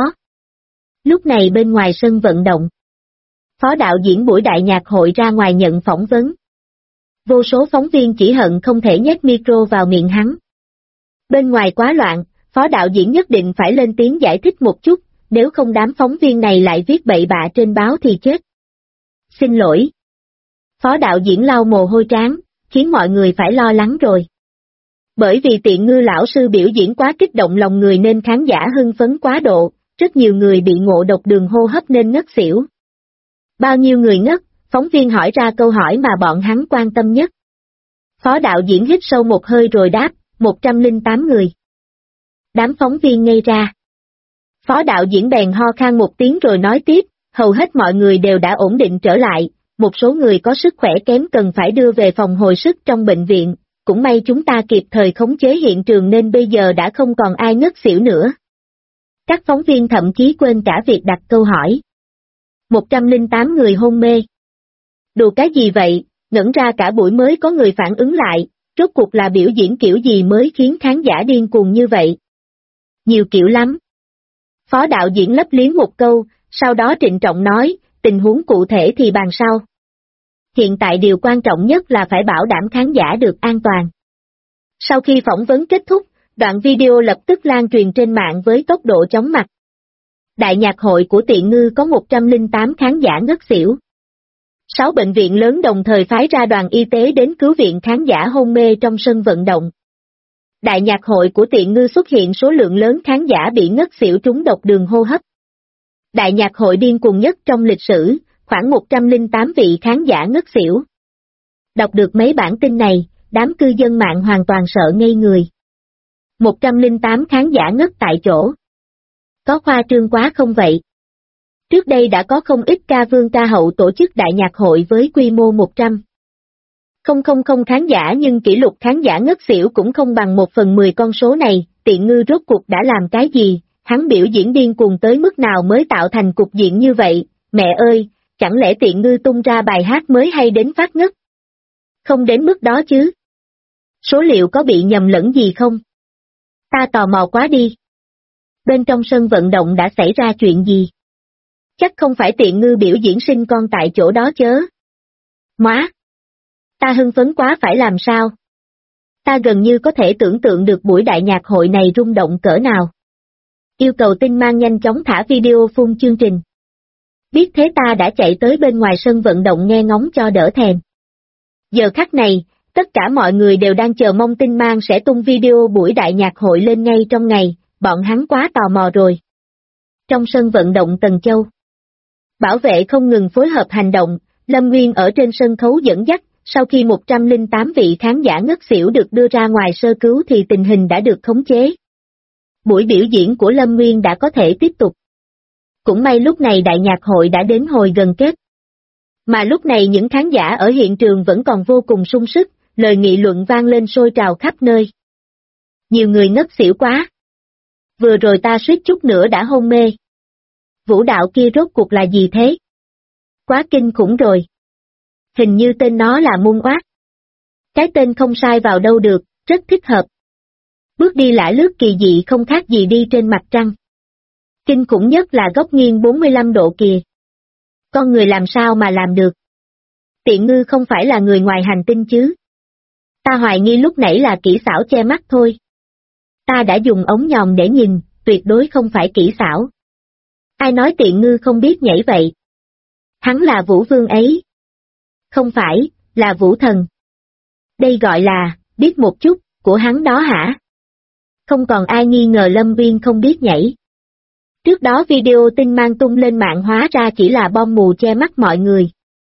S1: Lúc này bên ngoài sân vận động, phó đạo diễn buổi đại nhạc hội ra ngoài nhận phỏng vấn. Vô số phóng viên chỉ hận không thể nhét micro vào miệng hắn. Bên ngoài quá loạn, phó đạo diễn nhất định phải lên tiếng giải thích một chút, nếu không đám phóng viên này lại viết bậy bạ trên báo thì chết. Xin lỗi. Phó đạo diễn lau mồ hôi trán, khiến mọi người phải lo lắng rồi. Bởi vì Tiện Ngư lão sư biểu diễn quá kích động lòng người nên khán giả hưng phấn quá độ, rất nhiều người bị ngộ độc đường hô hấp nên ngất xỉu. Bao nhiêu người ngất, phóng viên hỏi ra câu hỏi mà bọn hắn quan tâm nhất. Phó đạo diễn hít sâu một hơi rồi đáp, 108 người. Đám phóng viên ngây ra. Phó đạo diễn bèn ho khan một tiếng rồi nói tiếp, hầu hết mọi người đều đã ổn định trở lại, một số người có sức khỏe kém cần phải đưa về phòng hồi sức trong bệnh viện, cũng may chúng ta kịp thời khống chế hiện trường nên bây giờ đã không còn ai ngất xỉu nữa. Các phóng viên thậm chí quên cả việc đặt câu hỏi. 108 người hôn mê. Đùa cái gì vậy, ngẩn ra cả buổi mới có người phản ứng lại, rốt cuộc là biểu diễn kiểu gì mới khiến khán giả điên cuồng như vậy. Nhiều kiểu lắm. Phó đạo diễn lấp liếm một câu, sau đó trịnh trọng nói, tình huống cụ thể thì bàn sau. Hiện tại điều quan trọng nhất là phải bảo đảm khán giả được an toàn. Sau khi phỏng vấn kết thúc, đoạn video lập tức lan truyền trên mạng với tốc độ chóng mặt. Đại nhạc hội của Tiện Ngư có 108 khán giả ngất xỉu. 6 bệnh viện lớn đồng thời phái ra đoàn y tế đến cứu viện khán giả hôn mê trong sân vận động. Đại nhạc hội của Tiện Ngư xuất hiện số lượng lớn khán giả bị ngất xỉu trúng độc đường hô hấp. Đại nhạc hội điên cuồng nhất trong lịch sử, khoảng 108 vị khán giả ngất xỉu. Đọc được mấy bản tin này, đám cư dân mạng hoàn toàn sợ ngây người. 108 khán giả ngất tại chỗ. Có khoa trương quá không vậy? Trước đây đã có không ít ca vương ca hậu tổ chức đại nhạc hội với quy mô 100,000 khán giả nhưng kỷ lục khán giả ngất xỉu cũng không bằng 1/10 con số này. Tiện Ngư rốt cuộc đã làm cái gì, hắn biểu diễn điên cuồng tới mức nào mới tạo thành cục diện như vậy, mẹ ơi, chẳng lẽ Tiện Ngư tung ra bài hát mới hay đến phát ngất? Không đến mức đó chứ. Số liệu có bị nhầm lẫn gì không? Ta tò mò quá đi. Bên trong sân vận động đã xảy ra chuyện gì? Chắc không phải Tiện Ngư biểu diễn sinh con tại chỗ đó chớ. Móa! Ta hưng phấn quá phải làm sao? Ta gần như có thể tưởng tượng được buổi đại nhạc hội này rung động cỡ nào. Yêu cầu Tinh Mang nhanh chóng thả video phun chương trình. Biết thế ta đã chạy tới bên ngoài sân vận động nghe ngóng cho đỡ thèm. Giờ khắc này, tất cả mọi người đều đang chờ mong Tinh Mang sẽ tung video buổi đại nhạc hội lên ngay trong ngày, bọn hắn quá tò mò rồi. Trong sân vận động Tần Châu, bảo vệ không ngừng phối hợp hành động, Lâm Nguyên ở trên sân khấu dẫn dắt, sau khi 108 vị khán giả ngất xỉu được đưa ra ngoài sơ cứu thì tình hình đã được khống chế. Buổi biểu diễn của Lâm Nguyên đã có thể tiếp tục. Cũng may lúc này đại nhạc hội đã đến hồi gần kết. Mà lúc này những khán giả ở hiện trường vẫn còn vô cùng sung sức, lời nghị luận vang lên sôi trào khắp nơi. Nhiều người ngất xỉu quá. Vừa rồi ta suýt chút nữa đã hôn mê. Vũ đạo kia rốt cuộc là gì thế? Quá kinh khủng rồi. Hình như tên nó là Moonwalk. Cái tên không sai vào đâu được, rất thích hợp. Bước đi lả lướt kỳ dị không khác gì đi trên mặt trăng. Kinh khủng nhất là góc nghiêng 45 độ kìa. Con người làm sao mà làm được? Tiện Ngư không phải là người ngoài hành tinh chứ? Ta hoài nghi lúc nãy là kỹ xảo che mắt thôi. Ta đã dùng ống nhòm để nhìn, tuyệt đối không phải kỹ xảo. Ai nói Tiện Ngư không biết nhảy vậy? Hắn là Vũ Vương ấy. Không phải, là Vũ Thần. Đây gọi là, biết một chút, của hắn đó hả? Không còn ai nghi ngờ Lâm Nguyên không biết nhảy. Trước đó video Tinh Mang tung lên mạng hóa ra chỉ là bom mù che mắt mọi người.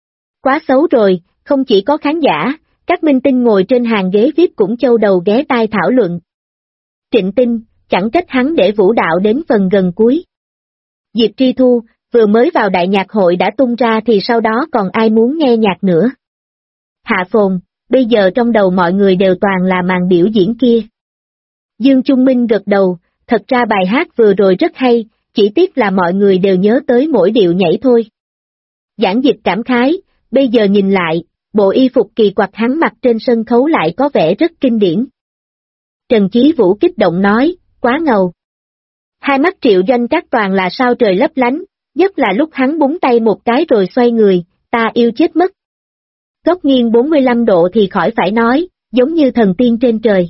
S1: Quá xấu rồi, không chỉ có khán giả, các minh tinh ngồi trên hàng ghế VIP cũng châu đầu ghé tai thảo luận. Trịnh Tinh, chẳng trách hắn để vũ đạo đến phần gần cuối. Diệp Tri Thu, vừa mới vào đại nhạc hội đã tung ra thì sau đó còn ai muốn nghe nhạc nữa. Hạ Phồn, bây giờ trong đầu mọi người đều toàn là màn biểu diễn kia. Dương Trung Minh gật đầu, thật ra bài hát vừa rồi rất hay, chỉ tiếc là mọi người đều nhớ tới mỗi điệu nhảy thôi. Giảng Dịch cảm khái, bây giờ nhìn lại, bộ y phục kỳ quặc hắn mặc trên sân khấu lại có vẻ rất kinh điển. Trần Chí Vũ kích động nói, quá ngầu. Hai mắt Triệu Doanh Trác toàn là sao trời lấp lánh, nhất là lúc hắn búng tay một cái rồi xoay người, ta yêu chết mất. Góc nghiêng 45 độ thì khỏi phải nói, giống như thần tiên trên trời.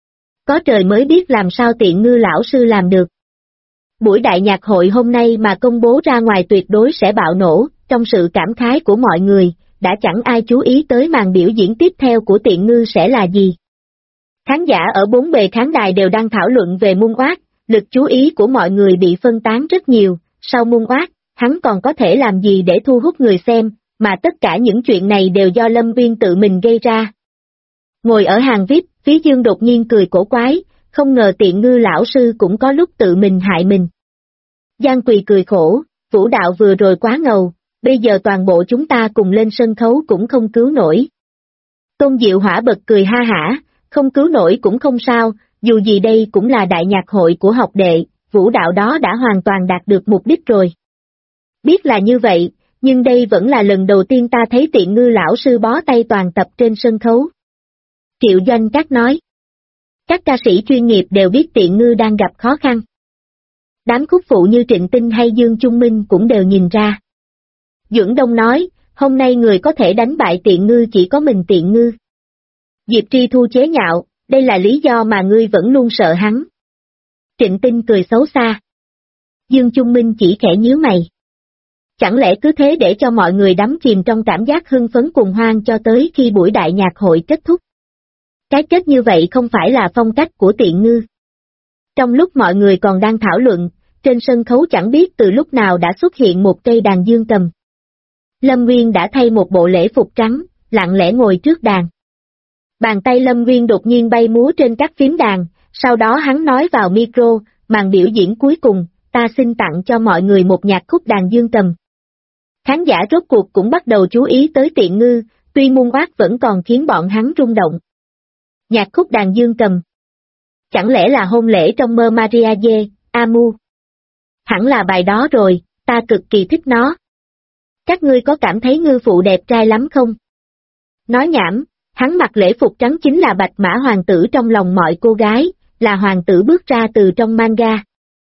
S1: Có trời mới biết làm sao Tiện Ngư lão sư làm được. Buổi đại nhạc hội hôm nay mà công bố ra ngoài tuyệt đối sẽ bạo nổ, trong sự cảm khái của mọi người, đã chẳng ai chú ý tới màn biểu diễn tiếp theo của Tiện Ngư sẽ là gì. Khán giả ở bốn bề khán đài đều đang thảo luận về Moonwalk, Lực chú ý của mọi người bị phân tán rất nhiều, sau Moonwalk, hắn còn có thể làm gì để thu hút người xem, mà tất cả những chuyện này đều do Lâm Viên tự mình gây ra. Ngồi ở hàng VIP, Phí Dương đột nhiên cười cổ quái, không ngờ Tiện Ngư lão sư cũng có lúc tự mình hại mình. Giang Quỳ cười khổ, vũ đạo vừa rồi quá ngầu, bây giờ toàn bộ chúng ta cùng lên sân khấu cũng không cứu nổi. Tôn Diệu Hỏa bật cười ha hả, không cứu nổi cũng không sao, dù gì đây cũng là đại nhạc hội của học đệ, vũ đạo đó đã hoàn toàn đạt được mục đích rồi. Biết là như vậy, nhưng đây vẫn là lần đầu tiên ta thấy Tiện Ngư lão sư bó tay toàn tập trên sân khấu. Triệu Doanh Các nói. Các ca sĩ chuyên nghiệp đều biết Tiện Ngư đang gặp khó khăn. Đám khúc phụ như Trịnh Tinh hay Dương Trung Minh cũng đều nhìn ra. Duẩn Đông nói, hôm nay người có thể đánh bại Tiện Ngư chỉ có mình Tiện Ngư. Diệp Tri Thu chế nhạo, đây là lý do mà ngươi vẫn luôn sợ hắn. Trịnh Tinh cười xấu xa. Dương Trung Minh chỉ khẽ nhíu mày. Chẳng lẽ cứ thế để cho mọi người đắm chìm trong cảm giác hưng phấn cuồng hoan cho tới khi buổi đại nhạc hội kết thúc? Cái kết như vậy không phải là phong cách của Tiện Ngư. Trong lúc mọi người còn đang thảo luận, trên sân khấu chẳng biết từ lúc nào đã xuất hiện một cây đàn dương cầm. Lâm Nguyên đã thay một bộ lễ phục trắng, lặng lẽ ngồi trước đàn. Bàn tay Lâm Nguyên đột nhiên bay múa trên các phím đàn, sau đó hắn nói vào micro, màn biểu diễn cuối cùng, ta xin tặng cho mọi người một nhạc khúc đàn dương cầm. Khán giả rốt cuộc cũng bắt đầu chú ý tới Tiện Ngư, tuy Moonwalk vẫn còn khiến bọn hắn rung động. Nhạc khúc đàn dương cầm. Chẳng lẽ là hôn lễ trong mơ Mariaje, Amu? Hẳn là bài đó rồi, ta cực kỳ thích nó. Các ngươi có cảm thấy ngư phụ đẹp trai lắm không? Nói nhảm, hắn mặc lễ phục trắng chính là Bạch Mã hoàng tử trong lòng mọi cô gái, là hoàng tử bước ra từ trong manga.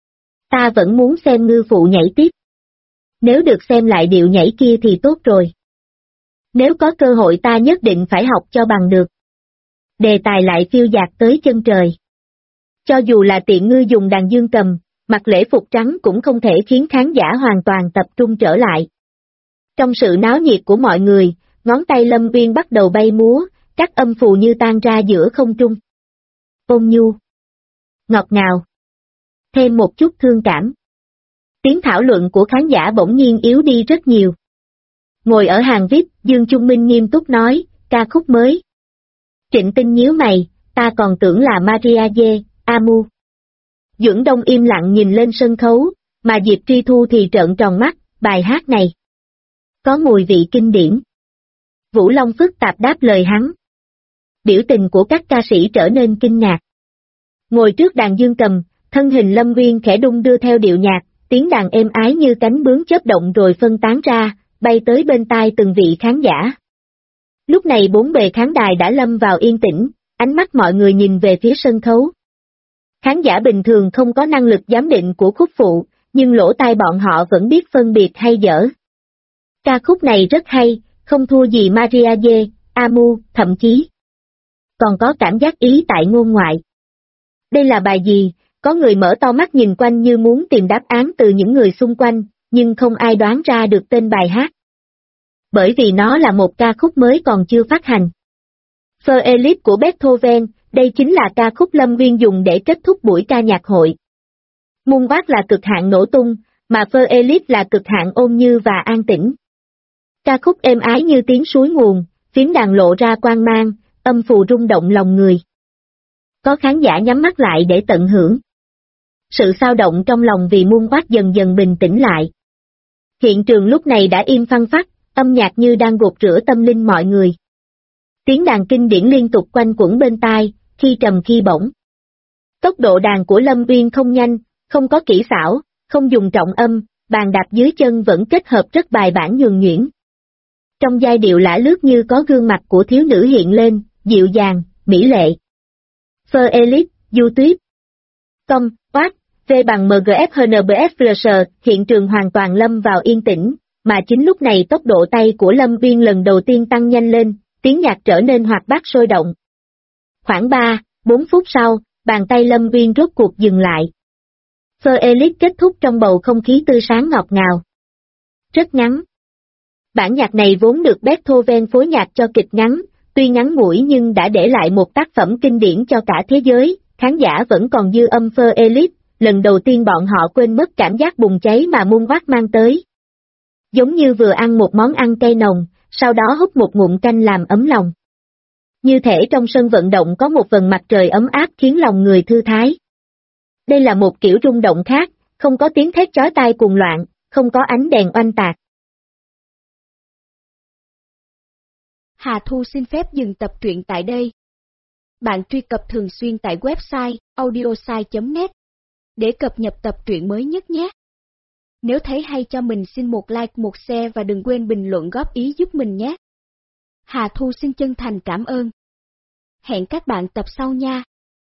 S1: Ta vẫn muốn xem ngư phụ nhảy tiếp. Nếu được xem lại điệu nhảy kia thì tốt rồi. Nếu có cơ hội ta nhất định phải học cho bằng được. Đề tài lại phiêu dạt tới chân trời. Cho dù là Tiện Ngư dùng đàn dương cầm, mặc lễ phục trắng cũng không thể khiến khán giả hoàn toàn tập trung trở lại. Trong sự náo nhiệt của mọi người, ngón tay Lâm Viên bắt đầu bay múa, các âm phù như tan ra giữa không trung. Ôn nhu, ngọt ngào, thêm một chút thương cảm. Tiếng thảo luận của khán giả bỗng nhiên yếu đi rất nhiều. Ngồi ở hàng VIP, Dương Trung Minh nghiêm túc nói, ca khúc mới. Trịnh Tinh nhíu mày, ta còn tưởng là Mariaje, Amu. Duẩn Đông im lặng nhìn lên sân khấu, mà Diệp Tri Thu thì trợn tròn mắt, bài hát này có mùi vị kinh điển. Vũ Long phức tạp đáp lời hắn. Biểu tình của các ca sĩ trở nên kinh ngạc. Ngồi trước đàn dương cầm, thân hình Lâm Nguyên khẽ đung đưa theo điệu nhạc, tiếng đàn êm ái như cánh bướm chớp động rồi phân tán ra, bay tới bên tai từng vị khán giả. Lúc này bốn bề khán đài đã lâm vào yên tĩnh, ánh mắt mọi người nhìn về phía sân khấu. Khán giả bình thường không có năng lực giám định của khúc phụ, nhưng lỗ tai bọn họ vẫn biết phân biệt hay dở. Ca khúc này rất hay, không thua gì Mariaje, Amu, thậm chí còn có cảm giác ý tại ngôn ngoại. Đây là bài gì? Có người mở to mắt nhìn quanh như muốn tìm đáp án từ những người xung quanh, nhưng không ai đoán ra được tên bài hát. Bởi vì nó là một ca khúc mới còn chưa phát hành. Für Elite của Beethoven, đây chính là ca khúc Lâm Viên dùng để kết thúc buổi ca nhạc hội. Moonwalk là cực hạn nổ tung, mà Für Elite là cực hạn ôn như và an tĩnh. Ca khúc êm ái như tiếng suối nguồn, phím đàn lộ ra quang mang, âm phù rung động lòng người. Có khán giả nhắm mắt lại để tận hưởng. Sự xao động trong lòng vì Moonwalk dần dần bình tĩnh lại. Hiện trường lúc này đã im phăng phắc, âm nhạc như đang gột rửa tâm linh mọi người. Tiếng đàn kinh điển liên tục quanh quẩn bên tai, khi trầm khi bổng. Tốc độ đàn của Lâm Uyên không nhanh, không có kỹ xảo, không dùng trọng âm, bàn đạp dưới chân vẫn kết hợp rất bài bản nhuần nhuyễn. Trong giai điệu lả lướt như có gương mặt của thiếu nữ hiện lên, dịu dàng, mỹ lệ. Für Elite, Du Tuyết. Watt, V bằng MGF HNBF hiện trường hoàn toàn lâm vào yên tĩnh, mà chính lúc này tốc độ tay của Lâm Uyên lần đầu tiên tăng nhanh lên, tiếng nhạc trở nên hoạt bát sôi động. Khoảng 3-4 phút sau, bàn tay Lâm Uyên rốt cuộc dừng lại. Für Elite kết thúc trong bầu không khí tươi sáng ngọt ngào. Rất ngắn. Bản nhạc này vốn được Beethoven phối nhạc cho kịch ngắn, tuy ngắn ngủi nhưng đã để lại một tác phẩm kinh điển cho cả thế giới, khán giả vẫn còn dư âm Für Elite, lần đầu tiên bọn họ quên mất cảm giác bùng cháy mà Moonwalk mang tới. Giống như vừa ăn một món ăn cay nồng, sau đó húp một ngụm canh làm ấm lòng. Như thể trong sân vận động có một vầng mặt trời ấm áp khiến lòng người thư thái. Đây là một kiểu rung động khác, không có tiếng thét chói tai cuồng loạn, không có ánh đèn oanh tạc.
S2: Hà Thu xin phép dừng tập truyện tại đây. Bạn truy cập thường xuyên tại website audiosai.net để cập nhật tập truyện mới nhất nhé. Nếu thấy hay cho mình xin một like, một share và đừng quên bình luận góp ý giúp mình nhé. Hà Thu xin chân thành cảm ơn. Hẹn các bạn tập sau nha.